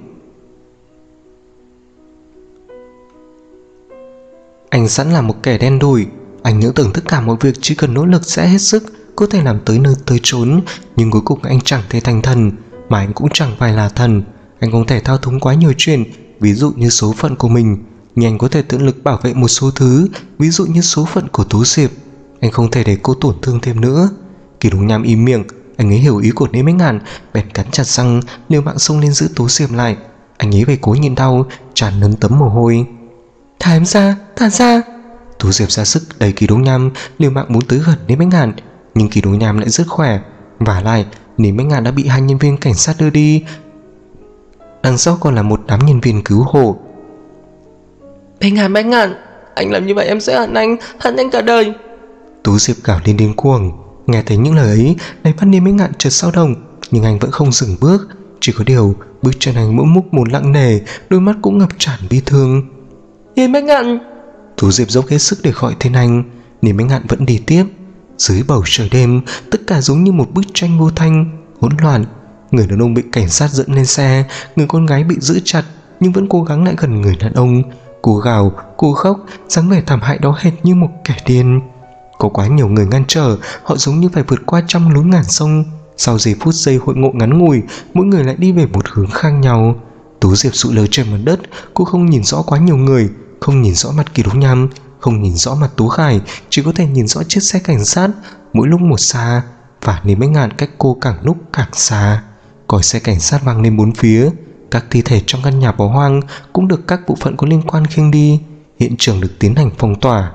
Anh sẵn là một kẻ đen đủi. Anh nhớ tưởng tất cả mọi việc chỉ cần nỗ lực sẽ hết sức có thể làm tới nơi tới chốn. Nhưng cuối cùng anh chẳng thể thành thần, mà anh cũng chẳng phải là thần. Anh không thể thao túng quá nhiều chuyện, ví dụ như số phận của mình, nhưng anh có thể tự lực bảo vệ một số thứ, ví dụ như số phận của Tú Diệp. Anh không thể để cô tổn thương thêm nữa. Kỳ Đông Nham im miệng. Anh ấy hiểu ý của Niêm Bách Ngạn, bèn cắn chặt răng liều mạng xông lên giữ Tú Diệp lại. Anh ấy phải cố nhịn đau, tràn ngấn tấm mồ hôi. Thả em ra, thả ra! Tú Diệp ra sức đẩy Kỳ Đông Nham, liều mạng muốn tới gần Niêm Bách Ngạn, nhưng Kỳ Đông Nham lại rất khỏe. Vả lại, Niêm Bách Ngạn đã bị hai nhân viên cảnh sát đưa đi. Đằng sau còn là một đám nhân viên cứu hộ. Bách Ngạn, anh làm như vậy em sẽ hận anh cả đời. Tú Diệp gào lên điên cuồng. Nghe thấy những lời ấy, đáy mắt Niêm Bách Ngạn chợt dao động, nhưng anh vẫn không dừng bước. Chỉ có điều bước chân anh mỗi múc một nặng nề, đôi mắt cũng ngập tràn bi thương. Niêm Bách Ngạn! Tú Diệp dốc hết sức để gọi tên anh. Niêm Bách Ngạn vẫn đi tiếp. Dưới bầu trời đêm, tất cả giống như một bức tranh vô thanh, hỗn loạn. Người đàn ông bị cảnh sát dẫn lên xe, người con gái bị giữ chặt nhưng vẫn cố gắng lại gần người đàn ông. Cô gào, cô khóc, dáng vẻ thảm hại đó hệt như một kẻ điên. Có quá nhiều người ngăn trở, họ giống như phải vượt qua trăm núi ngàn sông. Sau giây phút giây hội ngộ ngắn ngủi, mỗi người lại đi về một hướng khác nhau. Tú Diệp sụi lơ trên mặt đất. Cô không nhìn rõ quá nhiều người, không nhìn rõ mặt Kỳ Đông Nham, không nhìn rõ mặt Tú Khải, chỉ có thể nhìn rõ chiếc xe cảnh sát mỗi lúc một xa, và Niêm Bách Ngạn cách cô càng lúc càng xa. Còi xe cảnh sát vang lên bốn phía. các thi thể trong căn nhà bỏ hoang cũng được các bộ phận có liên quan khiêng đi. Hiện trường được tiến hành phong tỏa.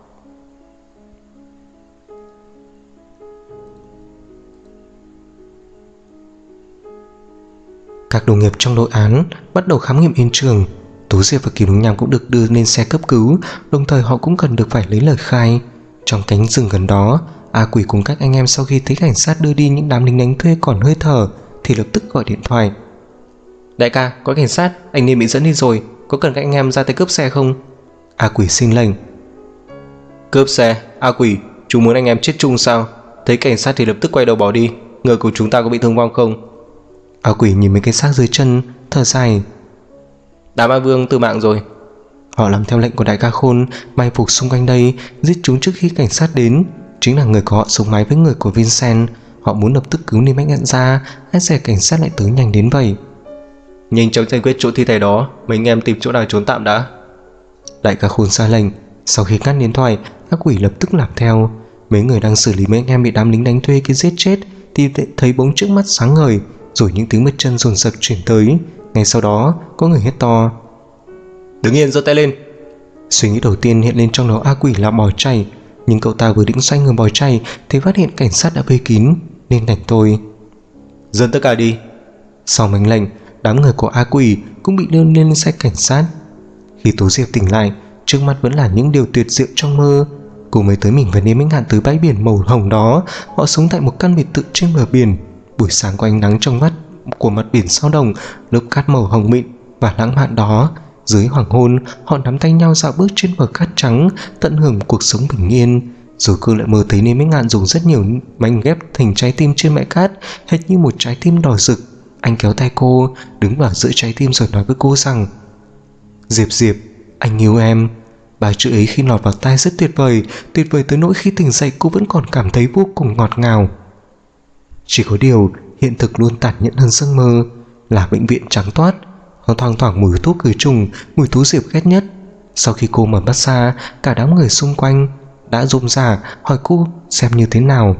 Các đồng nghiệp trong đội án bắt đầu khám nghiệm hiện trường. Tú Diệp và Kỳ Đúng Nham cũng được đưa lên xe cấp cứu, đồng thời họ cũng cần được phải lấy lời khai. Trong cánh rừng gần đó, A Quỷ cùng các anh em sau khi thấy cảnh sát đưa đi những đám lính đánh thuê còn hơi thở thì lập tức gọi điện thoại. Đại ca, có cảnh sát, anh Niêm bị dẫn đi rồi, có cần các anh em ra tay cướp xe không? A Quỷ xin lệnh. Cướp xe? A Quỷ, chúng muốn anh em chết chung sao? Thấy cảnh sát thì lập tức quay đầu bỏ đi. Người của chúng ta có bị thương vong không? A Quỷ nhìn mấy cái xác dưới chân, thở dài. Đám A Vương tư mạng rồi. Họ làm theo lệnh của đại ca Khôn, mai phục xung quanh đây, giết chúng trước khi cảnh sát đến. Chính là người của họ sống mái với người của Vincent. Họ muốn lập tức cứu Niêm Bách nhận ra, ai dè cảnh sát lại tới nhanh đến vậy. Nhanh chóng giải quyết chỗ thi thể đó, mấy anh em tìm chỗ nào trốn tạm đã. Đại ca Khôn ra lệnh. Sau khi ngắt điện thoại, A Quỷ lập tức làm theo. Mấy người đang xử lý mấy anh em bị đám lính đánh thuê kia giết chết thì thấy bóng trước mắt sáng ngời, rồi những tiếng bước chân dồn dập chuyển tới. Ngay sau đó có người hét to. Đứng yên, giơ tay lên. Suy nghĩ đầu tiên hiện lên trong đầu A Quỷ là bỏ chạy, nhưng cậu ta vừa định xoay người bỏ chạy thì phát hiện cảnh sát đã vây kín nên đành thôi. Dần tất cả đi. Sau mệnh lệnh, đám người của A Quỷ cũng bị đưa lên xe cảnh sát. Khi Tú Diệp tỉnh lại, trước mắt vẫn là những điều tuyệt diệu trong mơ. Cô mới tới mình và Niêm Bách Ngạn tới bãi biển màu hồng đó. Họ sống tại một căn biệt thự trên bờ biển. Buổi sáng có ánh nắng trong vắt của mặt biển sao đồng, lớp cát màu hồng mịn và lãng mạn đó. Dưới hoàng hôn, họ nắm tay nhau dạo bước trên bờ cát trắng, tận hưởng cuộc sống bình yên. Rồi cô lại mơ thấy Niêm Bách Ngạn dùng rất nhiều mảnh ghép thành trái tim trên bãi cát, hệt như một trái tim đỏ rực. Anh kéo tay cô, đứng vào giữa trái tim rồi nói với cô rằng: Diệp Diệp, anh yêu em. Ba chữ ấy khi lọt vào tai rất tuyệt vời tới nỗi khi tỉnh dậy cô vẫn còn cảm thấy vô cùng ngọt ngào. Chỉ có điều, hiện thực luôn tàn nhẫn hơn giấc mơ. Là bệnh viện trắng toát, nó thoang thoảng mùi thuốc khử trùng, mùi Tú Diệp ghét nhất. Sau khi cô mở mắt ra, cả đám người xung quanh đã rôm rả hỏi cô xem như thế nào.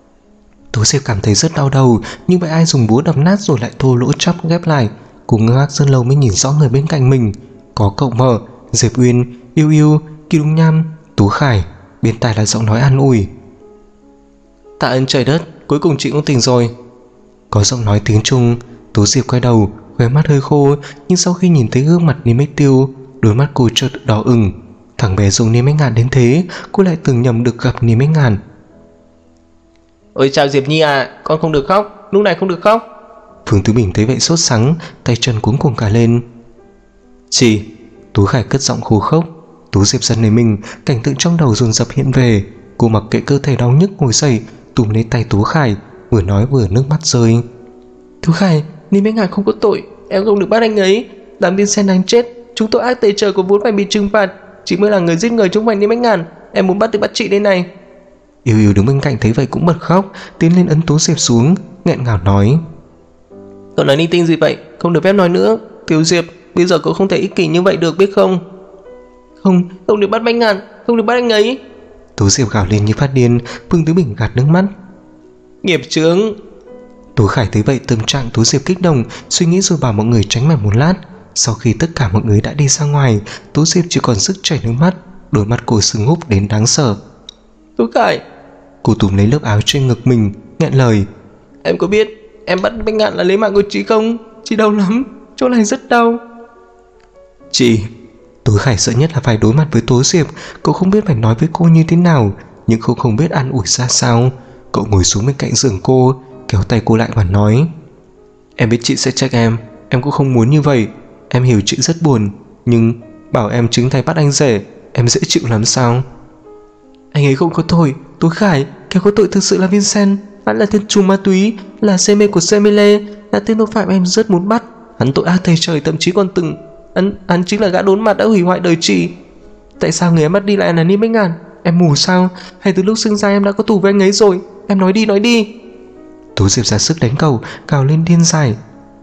Tú Diệp cảm thấy rất đau đầu, nhưng vậy ai dùng búa đập nát rồi lại thô lỗ chắp ghép lại. Cô ngơ ngác rất lâu mới nhìn rõ người bên cạnh mình. Có cậu Mở, Diệp Uyên, Yêu Yêu, Kỳ Đúng Nham, Tú Khải. Bên tai là giọng nói an ủi: Tạ ơn trời đất, cuối cùng chị cũng tỉnh rồi. Có giọng nói tiếng Trung. Tú Diệp quay đầu, khóe mắt hơi khô, nhưng sau khi nhìn thấy gương mặt Niêm Bách Tiêu, đôi mắt cô chợt đỏ ửng. Thằng bé dùng Niêm Bách Ngạn đến thế, cô lại tưởng nhầm được gặp Niêm Bách Ngạn. Ôi chào Diệp Nhi à, con không được khóc, lúc này không được khóc. Phương Tứ Bình thấy vậy sốt sắng, tay chân cuống cuồng cả lên. Chị. Tú Khải cất giọng khô khốc. Tú Diệp giật nảy mình, cảnh tượng trong đầu dồn dập hiện về. Cô mặc kệ cơ thể đau nhức ngồi dậy, túm lấy tay Tú Khải, vừa nói vừa nước mắt rơi. Tú Khải, Niêm Bách Ngạn không có tội, em không được bắt anh ấy. Đám Vincent đang chết, chúng tôi ác tày trời có vốn phải bị trừng phạt. Chị mới là người giết người trong phải Niêm Bách Ngạn. Em muốn bắt thì bắt chị đây này. Yêu Yêu đứng bên cạnh thấy vậy cũng bật khóc, tiến lên ấn Tú Diệp xuống, nghẹn ngào nói: Cậu nói linh tinh gì vậy, không được phép nói nữa. Tiểu Diệp, bây giờ cậu không thể ích kỷ như vậy được biết không? Không được bắt Bách Ngạn, không được bắt anh ấy. Tú Diệp gào lên như phát điên. Phương Tứ Bình gạt nước mắt. Nghiệp chướng. Tú Khải thấy vậy tâm trạng Tú Diệp kích động, suy nghĩ rồi bảo mọi người tránh mải một lát. Sau khi tất cả mọi người đã đi ra ngoài, Tú Diệp chỉ còn sức chảy nước mắt, đôi mắt cô sưng húp đến đáng sợ. Tú Khải. Cô túm lấy lớp áo trên ngực mình, nghẹn lời: Em có biết em bắt Bách Ngạn là lấy mạng của chị không? Chị đau lắm, chỗ này rất đau. Chị. Tú Khải sợ nhất là phải đối mặt với Tú Diệp. Cậu không biết phải nói với cô như thế nào, nhưng không biết an ủi ra sao. Cậu ngồi xuống bên cạnh giường cô, kéo tay cô lại và nói: Em biết chị sẽ trách em cũng không muốn như vậy. Em hiểu chị rất buồn, nhưng bảo em chứng tay bắt anh rể, em dễ chịu lắm sao? Anh ấy không có tội, Tú Khải. Kẻ có tội thực sự là Vincent. Hắn là tên trùm ma túy, là xe mê của Semile, là tên tội phạm em rất muốn bắt. Hắn tội ác tày trời, thậm chí còn từng Hắn chính là gã đốn mặt đã hủy hoại đời chị. Tại sao người em bắt đi lại là Niêm Bách Ngạn? Em mù sao? Hay từ lúc sinh ra em đã có thù với anh ấy rồi? Em nói đi. Tú Diệp ra sức đánh cầu, cào lên điên dại.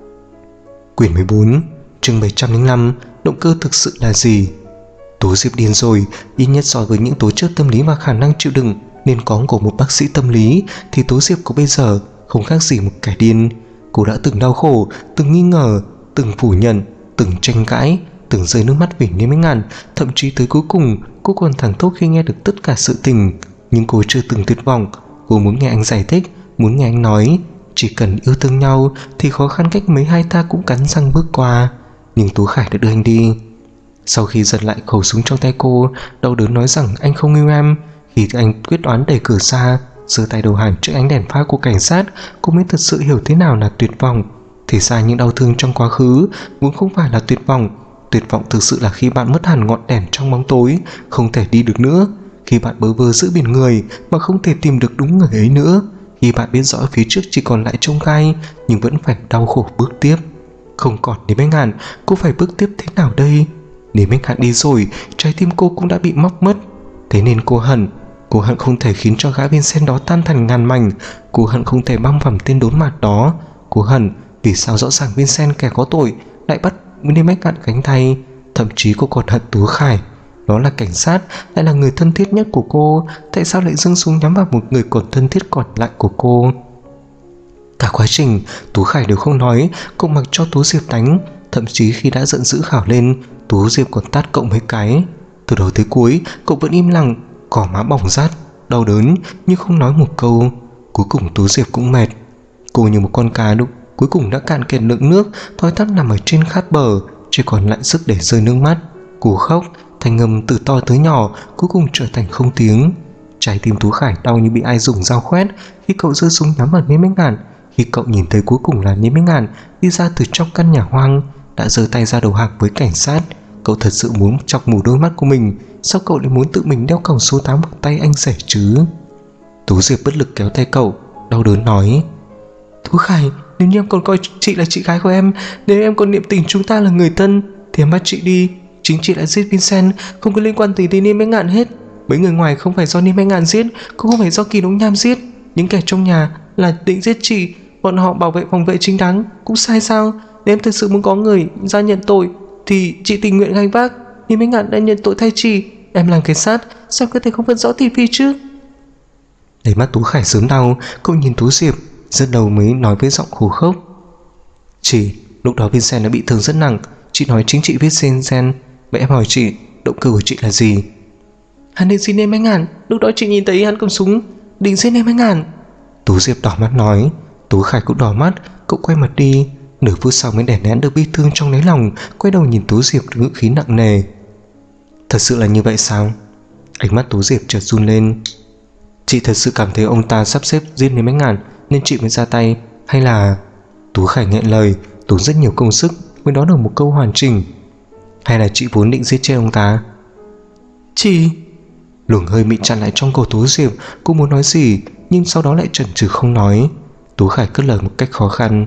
Quyển 14, chương 705. Động cơ thực sự là gì? Tú Diệp điên rồi. Ít nhất so với những tố chất tâm lý và khả năng chịu đựng nên có của một bác sĩ tâm lý, thì Tú Diệp có bây giờ không khác gì một kẻ điên. Cô đã từng đau khổ, từng nghi ngờ, từng phủ nhận, từng tranh cãi, từng rơi nước mắt vì Niêm Ánh Ngạn. Thậm chí tới cuối cùng cô còn thẳng thốt khi nghe được tất cả sự tình. Nhưng cô chưa từng tuyệt vọng. Cô muốn nghe anh giải thích, muốn nghe anh nói chỉ cần yêu thương nhau thì khó khăn cách mấy hai ta cũng cắn răng bước qua. Nhưng Tú Khải đã đưa anh đi. Sau khi giật lại khẩu súng trong tay cô, đau đớn nói rằng anh không yêu em. Khi anh quyết đoán đẩy cửa ra, giơ tay đầu hàng trước ánh đèn pha của cảnh sát, cô mới thật sự hiểu thế nào là tuyệt vọng. Thì ra những đau thương trong quá khứ vốn không phải là tuyệt vọng. Tuyệt vọng thực sự là khi bạn mất hẳn ngọn đèn trong bóng tối, không thể đi được nữa. Khi bạn bơ vơ giữa biển người mà không thể tìm được đúng người ấy nữa. Khi bạn biết rõ phía trước chỉ còn lại chông gai nhưng vẫn phải đau khổ bước tiếp. Không còn Niêm Ánh Ngạn, cô phải bước tiếp thế nào đây? Niêm Ánh Ngạn đi rồi, trái tim cô cũng đã bị móc mất. Thế nên cô hận không thể khiến cho gã Vincent đó tan thành ngàn mảnh. Cô hận không thể băm phẳng tên đốn mặt đó. Cô hận vì sao rõ ràng Vincent kẻ có tội lại bắt Niêm Ánh Ngạn gánh thay. Thậm chí cô còn hận Tú Khải. Đó là cảnh sát, lại là người thân thiết nhất của cô. Tại sao lại giương súng nhắm vào một người còn thân thiết còn lại của cô? Cả quá trình Tú Khải đều không nói, cậu mặc cho Tú Diệp đánh. Thậm chí khi đã giận dữ khảo lên, Tú Diệp còn tát cậu mấy cái. Từ đầu tới cuối cậu vẫn im lặng, cỏ má bỏng rát, đau đớn nhưng không nói một câu. Cuối cùng Tú Diệp cũng mệt. Cô như một con cá đục cuối cùng đã cạn kiệt lượng nước, thoi thóp nằm ở trên khát bờ, chỉ còn lại sức để rơi nước mắt. Cô khóc, thanh âm từ to tới nhỏ cuối cùng trở thành không tiếng. Trái tim Tú Khải đau như bị ai dùng dao khoét khi cậu giơ súng nhắm vào Niêm Ánh Ngạn. Khi cậu nhìn thấy cuối cùng là Niêm Ánh Ngạn đi ra từ trong căn nhà hoang, đã giơ tay ra đầu hàng với cảnh sát. Cậu thật sự muốn chọc mù đôi mắt của mình. Sao cậu lại muốn tự mình đeo còng số 8 vào tay anh rể chứ? Tú Diệp bất lực kéo tay cậu, đau đớn nói: Tú Khải, nếu như em còn coi chị là chị gái của em, nếu em còn niệm tình chúng ta là người thân, thì em bắt chị đi. Chính chị đã giết Vincent, không có liên quan gì đến Niêm Ánh Ngạn hết. Mấy người ngoài không phải do Niêm Ánh Ngạn giết, cũng không phải do Kỳ Đống Nham giết. Những kẻ trong nhà là định giết chị. Bọn họ bảo vệ phòng vệ chính đáng cũng sai sao? Nếu em thực sự muốn có người ra nhận tội thì chị tình nguyện gánh vác. Niêm Ánh Ngạn đã nhận tội thay chị. Em làm cảnh sát, sao có thể không phân rõ thị phi chứ? Đầy mắt Tú Khải sớm đau, cậu nhìn Tú Diệp, rất lâu mới nói với giọng khô khốc: Chị, lúc đó Vincent đã bị thương rất nặng. Chị nói chính chị biết Vincent. Vậy em hỏi chị, động cơ của chị là gì? Hắn định giết Niêm Ánh Ngạn. Lúc đó chị nhìn thấy hắn cầm súng định giết Niêm Ánh Ngạn. Tú Diệp đỏ mắt nói. Tú Khải cũng đỏ mắt, cậu quay mặt đi. Nửa phút sau mới đè nén được bi thương trong đáy lòng, quay đầu nhìn Tú Diệp ngữ khí nặng nề: Thật sự là như vậy sao? Ánh mắt Tú Diệp chợt run lên. Chị thật sự cảm thấy ông ta sắp xếp giết Niêm Ánh Ngạn nên chị mới ra tay, hay là... Tú Khải nghẹn lời, tốn rất nhiều công sức mới nói được một câu hoàn chỉnh. Hay là chị vốn định giết chết ông ta? Chị... Luồng hơi bị chặn lại trong cổ Tú Diệp. Cô muốn nói gì nhưng sau đó lại chần chừ không nói. Tú Khải cất lời một cách khó khăn: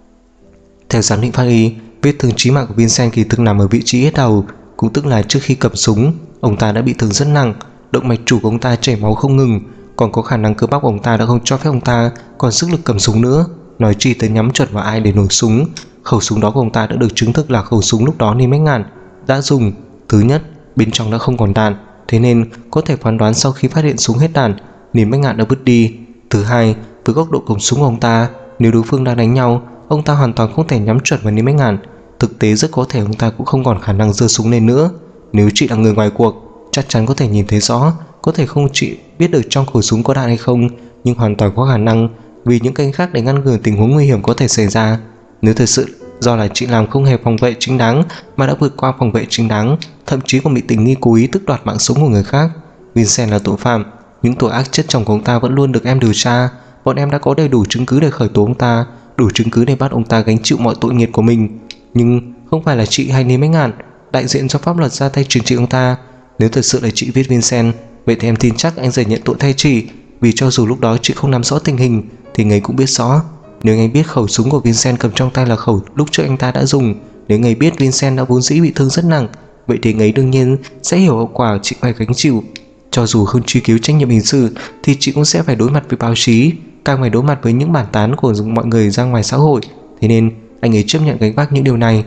Theo giám định pháp y, vết thương chí mạng của Vincent kỳ thực nằm ở vị trí yết hầu, cũng tức là trước khi cầm súng, ông ta đã bị thương rất nặng. Động mạch chủ của ông ta chảy máu không ngừng, còn có khả năng cơ bắp của ông ta đã không cho phép ông ta còn sức lực cầm súng nữa. Nói chi tới nhắm chuẩn vào ai để nổ súng. Khẩu súng đó của ông ta đã được chứng thực là khẩu súng lúc đó Niêm Ánh Ngạn đã dùng. Thứ nhất, bên trong đã không còn đạn, thế nên có thể phán đoán sau khi phát hiện súng hết đạn, Niêm Ánh Ngạn đã vứt đi. Thứ hai, với góc độ cầm súng của ông ta, nếu đối phương đang đánh nhau, ông ta hoàn toàn không thể nhắm chuẩn vào Niêm Ánh Ngạn. Thực tế rất có thể ông ta cũng không còn khả năng giơ súng lên nữa. Nếu chị là người ngoài cuộc, chắc chắn có thể nhìn thấy rõ, có thể không chị biết được trong khẩu súng có đạn hay không, nhưng hoàn toàn có khả năng vì những kênh khác để ngăn ngừa tình huống nguy hiểm có thể xảy ra. Nếu thật sự do là chị làm không hề phòng vệ chính đáng mà đã vượt qua phòng vệ chính đáng, thậm chí còn bị tình nghi cố ý tước đoạt mạng sống của người khác. Vincent là tội phạm, những tội ác chết chồng của ông ta vẫn luôn được em điều tra. Bọn em đã có đầy đủ chứng cứ để khởi tố ông ta, đủ chứng cứ để bắt ông ta gánh chịu mọi tội nghiệp của mình. Nhưng không phải là chị hay Niêm Ánh Ngạn đại diện cho pháp luật ra tay trừng trị ông ta. Nếu thật sự là chị giết Vincent, vậy thì em tin chắc anh rể nhận tội thay chị. Vì cho dù lúc đó chị không nắm rõ tình hình thì anh ấy cũng biết rõ. Nếu anh biết khẩu súng của Vincent cầm trong tay là khẩu lúc trước anh ta đã dùng, nếu anh biết Vincent đã vốn dĩ bị thương rất nặng, vậy thì anh ấy đương nhiên sẽ hiểu hậu quả chị phải gánh chịu. Cho dù không truy cứu trách nhiệm hình sự thì chị cũng sẽ phải đối mặt với báo chí, càng phải đối mặt với những bản tán của mọi người ra ngoài xã hội. Thế nên anh ấy chấp nhận gánh vác những điều này.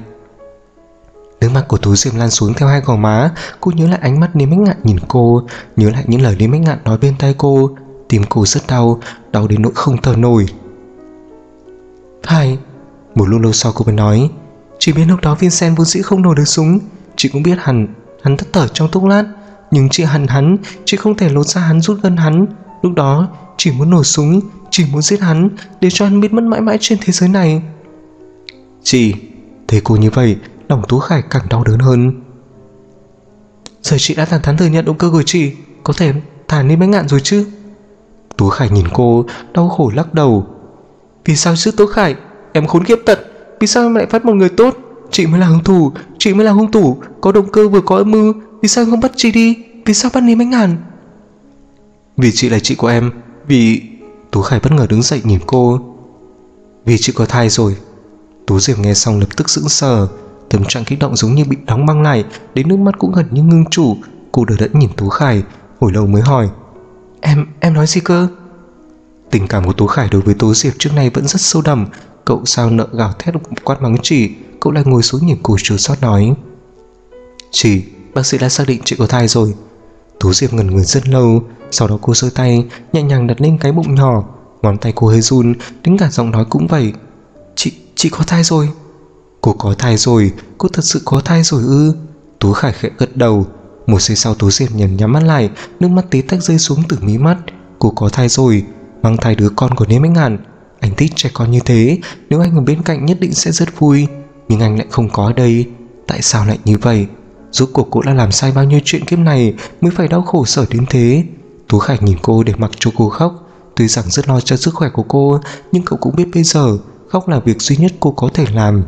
Nước mắt của Tú Diệp lan xuống theo hai gò má. Cô nhớ lại ánh mắt Niêm Ánh Ngạn nhìn cô, nhớ lại những lời Niêm Ánh Ngạn nói bên tai cô. Tim cô rất đau, đau đến nỗi không thở nổi. Phải. Một lúc lâu sau cô mới nói: Chỉ biết lúc đó Vincent vốn dĩ không nổ được súng. Chị cũng biết hắn thất thở trong chốc lát, nhưng chị hận hắn, chị không thể lột ra hắn, rút gân hắn. Lúc đó chỉ muốn nổ súng, chỉ muốn giết hắn, để cho hắn biến mất mãi mãi trên thế giới này. Chị thấy cô như vậy, lòng Tú Khải càng đau đớn hơn. Giờ chị đã thẳng thắn thừa nhận động cơ của chị, có thể thả Ninh Bách Ngạn rồi chứ? Tú Khải nhìn cô, đau khổ lắc đầu. Vì sao chứ Tú Khải? Em khốn kiếp tật. Vì sao em lại phát một người tốt? Chị mới là hung thủ, chị mới là hung thủ, có động cơ vừa có âm mưu. Vì sao không bắt chị đi? Vì sao bắt Ninh Bách Ngạn? Vì chị là chị của em. Vì... Tú Khải bất ngờ đứng dậy nhìn cô. Vì chị có thai rồi. Tú Diệp nghe xong lập tức sững sờ, tâm trạng kích động giống như bị đóng băng lại, đến nước mắt cũng gần như ngưng trụ. Cô đờ đẫn nhìn Tú Khải, hồi lâu mới hỏi. Em nói gì cơ? Tình cảm của Tú Khải đối với Tú Diệp trước nay vẫn rất sâu đậm. Cậu sao nợ gào thét quát mắng chị, cậu lại ngồi xuống nhìn cô chua xót nói. Chị, bác sĩ đã xác định chị có thai rồi. Tú Diệp ngẩn người rất lâu, sau đó cô giơ tay nhẹ nhàng đặt lên cái bụng nhỏ, ngón tay cô hơi run, đến cả giọng nói cũng vậy. Chị có thai rồi. Cô có thai rồi? Cô thật sự có thai rồi ư? Tú Khải khẽ gật đầu. Một giây sau Tú Diệp nhắm mắt lại, nước mắt tí tách rơi xuống từ mí mắt. Cô có thai rồi, mang thai đứa con của Ninh Bách Ngạn. Anh thích trẻ con như thế, nếu anh ở bên cạnh nhất định sẽ rất vui, nhưng anh lại không có ở đây. Tại sao lại như vậy? Rốt cuộc cô đã làm sai bao nhiêu chuyện kiếp này mới phải đau khổ sở đến thế? Tú Khải nhìn cô để mặc cho cô khóc. Tuy rằng rất lo cho sức khỏe của cô, nhưng cậu cũng biết bây giờ khóc là việc duy nhất cô có thể làm.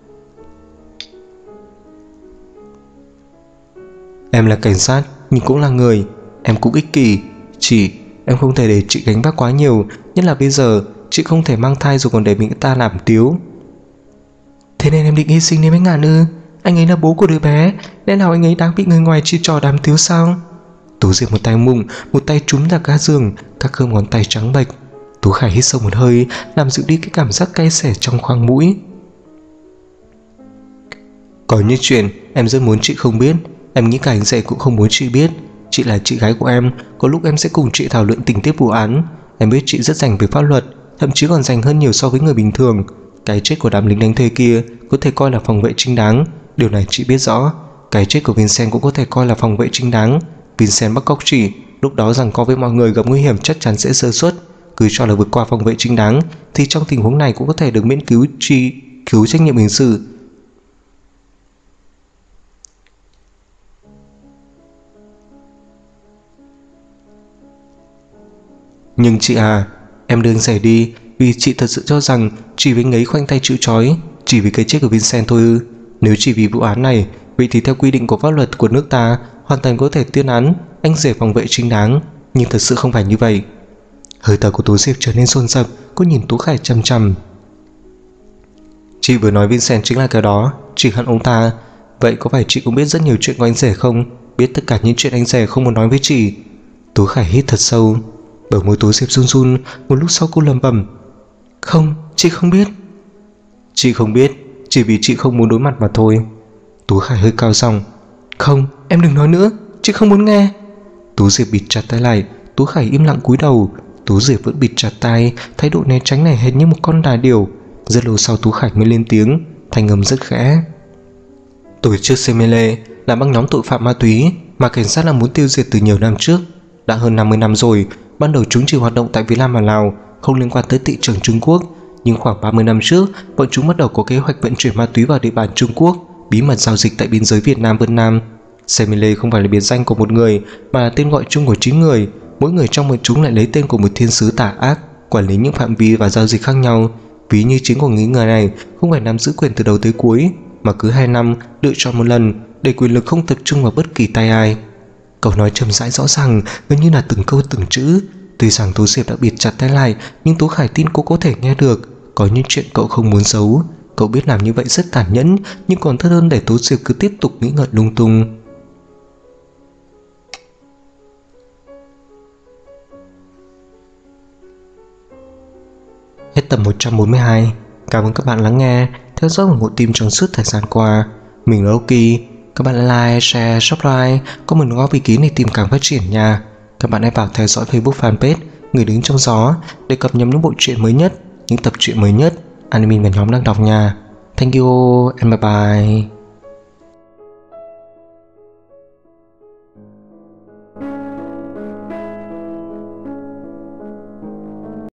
Em là cảnh sát, nhưng cũng là người. Em cũng ích kỷ. Em không thể để chị gánh vác quá nhiều, nhất là bây giờ chị không thể mang thai rồi còn để mình ta làm tiếu. Thế nên em định hy sinh Ninh Bách Ngạn ư? Anh ấy là bố của đứa bé, lẽ nào anh ấy đáng bị người ngoài chỉ trỏ đám tiếu sao? Tú Diệp một tay mùng, một tay trúm vào ga giường, các khớp ngón tay trắng bệch. Tú Khải hít sâu một hơi, làm dịu đi cái cảm giác cay xẻ trong khoang mũi. Có những chuyện em rất muốn chị không biết. Em nghĩ cả anh rể cũng không muốn chị biết. Chị là chị gái của em, có lúc em sẽ cùng chị thảo luận tình tiết vụ án. Em biết chị rất rành về pháp luật, thậm chí còn rành hơn nhiều so với người bình thường. Cái chết của đám lính đánh thuê kia có thể coi là phòng vệ chính đáng, điều này chị biết rõ. Cái chết của Vincent cũng có thể coi là phòng vệ chính đáng. Vincent bắt cóc chị, lúc đó rằng co với mọi người gặp nguy hiểm chắc chắn sẽ sơ suất. Cứ cho là vượt qua phòng vệ chính đáng, thì trong tình huống này cũng có thể được miễn cứu trách nhiệm hình sự. Nhưng chị à, em đừng rẻ đi, vì chị thật sự cho rằng chỉ với ngấy khoanh tay chịu trói, chỉ vì cái chết của Vincent thôi ư? Nếu chỉ vì vụ án này, vậy thì theo quy định của pháp luật của nước ta, hoàn toàn có thể tuyên án anh rể phòng vệ chính đáng, nhưng thật sự không phải như vậy. Hơi thở của Tú Diệp trở nên dồn dập, cô nhìn Tú Khải chằm chằm. Chị vừa nói Vincent chính là cái đó, chị hận ông ta. Vậy có phải chị cũng biết rất nhiều chuyện của anh rể không? Biết tất cả những chuyện anh rể không muốn nói với chị? Tú Khải hít thật sâu. Bờ môi Tú Diệp run run, một lúc sau cô lẩm bẩm. Không, chị không biết. Chị không biết, chỉ vì chị không muốn đối mặt mà thôi. Tú Khải hơi cao giọng. Không, em đừng nói nữa, chị không muốn nghe. Tú Diệp bịt chặt tay lại. Tú Khải im lặng cúi đầu. Tú Diệp vẫn bịt chặt tay, thái độ né tránh này hệt như một con đà điểu. Rất lâu sau Tú Khải mới lên tiếng, thanh âm rất khẽ. Tổ chức Semele là băng nhóm tội phạm ma túy mà cảnh sát đã muốn tiêu diệt từ nhiều năm trước. Đã hơn 50 năm rồi. Ban đầu chúng chỉ hoạt động tại Việt Nam và Lào, không liên quan tới thị trường Trung Quốc. Nhưng khoảng 30 năm trước, bọn chúng bắt đầu có kế hoạch vận chuyển ma túy vào địa bàn Trung Quốc, bí mật giao dịch tại biên giới Việt Nam Vân Nam. Semele không phải là biệt danh của một người, mà là tên gọi chung của 9 người. Mỗi người trong bọn chúng lại lấy tên của một thiên sứ tà ác, quản lý những phạm vi và giao dịch khác nhau. Ví như chính của những người này không phải nắm giữ quyền từ đầu tới cuối, mà cứ 2 năm lựa chọn một lần, để quyền lực không tập trung vào bất kỳ tay ai. Cậu nói chậm rãi rõ ràng, gần như là từng câu từng chữ. Tuy rằng Tú Diệp đã bịt chặt tay lại, nhưng Tú Khải tin cô có thể nghe được. Có những chuyện cậu không muốn giấu. Cậu biết làm như vậy rất tàn nhẫn, nhưng còn tốt hơn để Tú Diệp cứ tiếp tục nghĩ ngợi lung tung. Hết tập 142. Cảm ơn các bạn lắng nghe, theo dõi ủng hộ team trong suốt thời gian qua. Mình là Loki. Các bạn like, share, subscribe, có một góp ý kiến để tìm càng phát triển nha. Các bạn hãy vào theo dõi Facebook fanpage Người Đứng Trong Gió để cập nhật những bộ truyện mới nhất, những tập truyện mới nhất, anime mà nhóm đang đọc nha. Thank you and bye bye.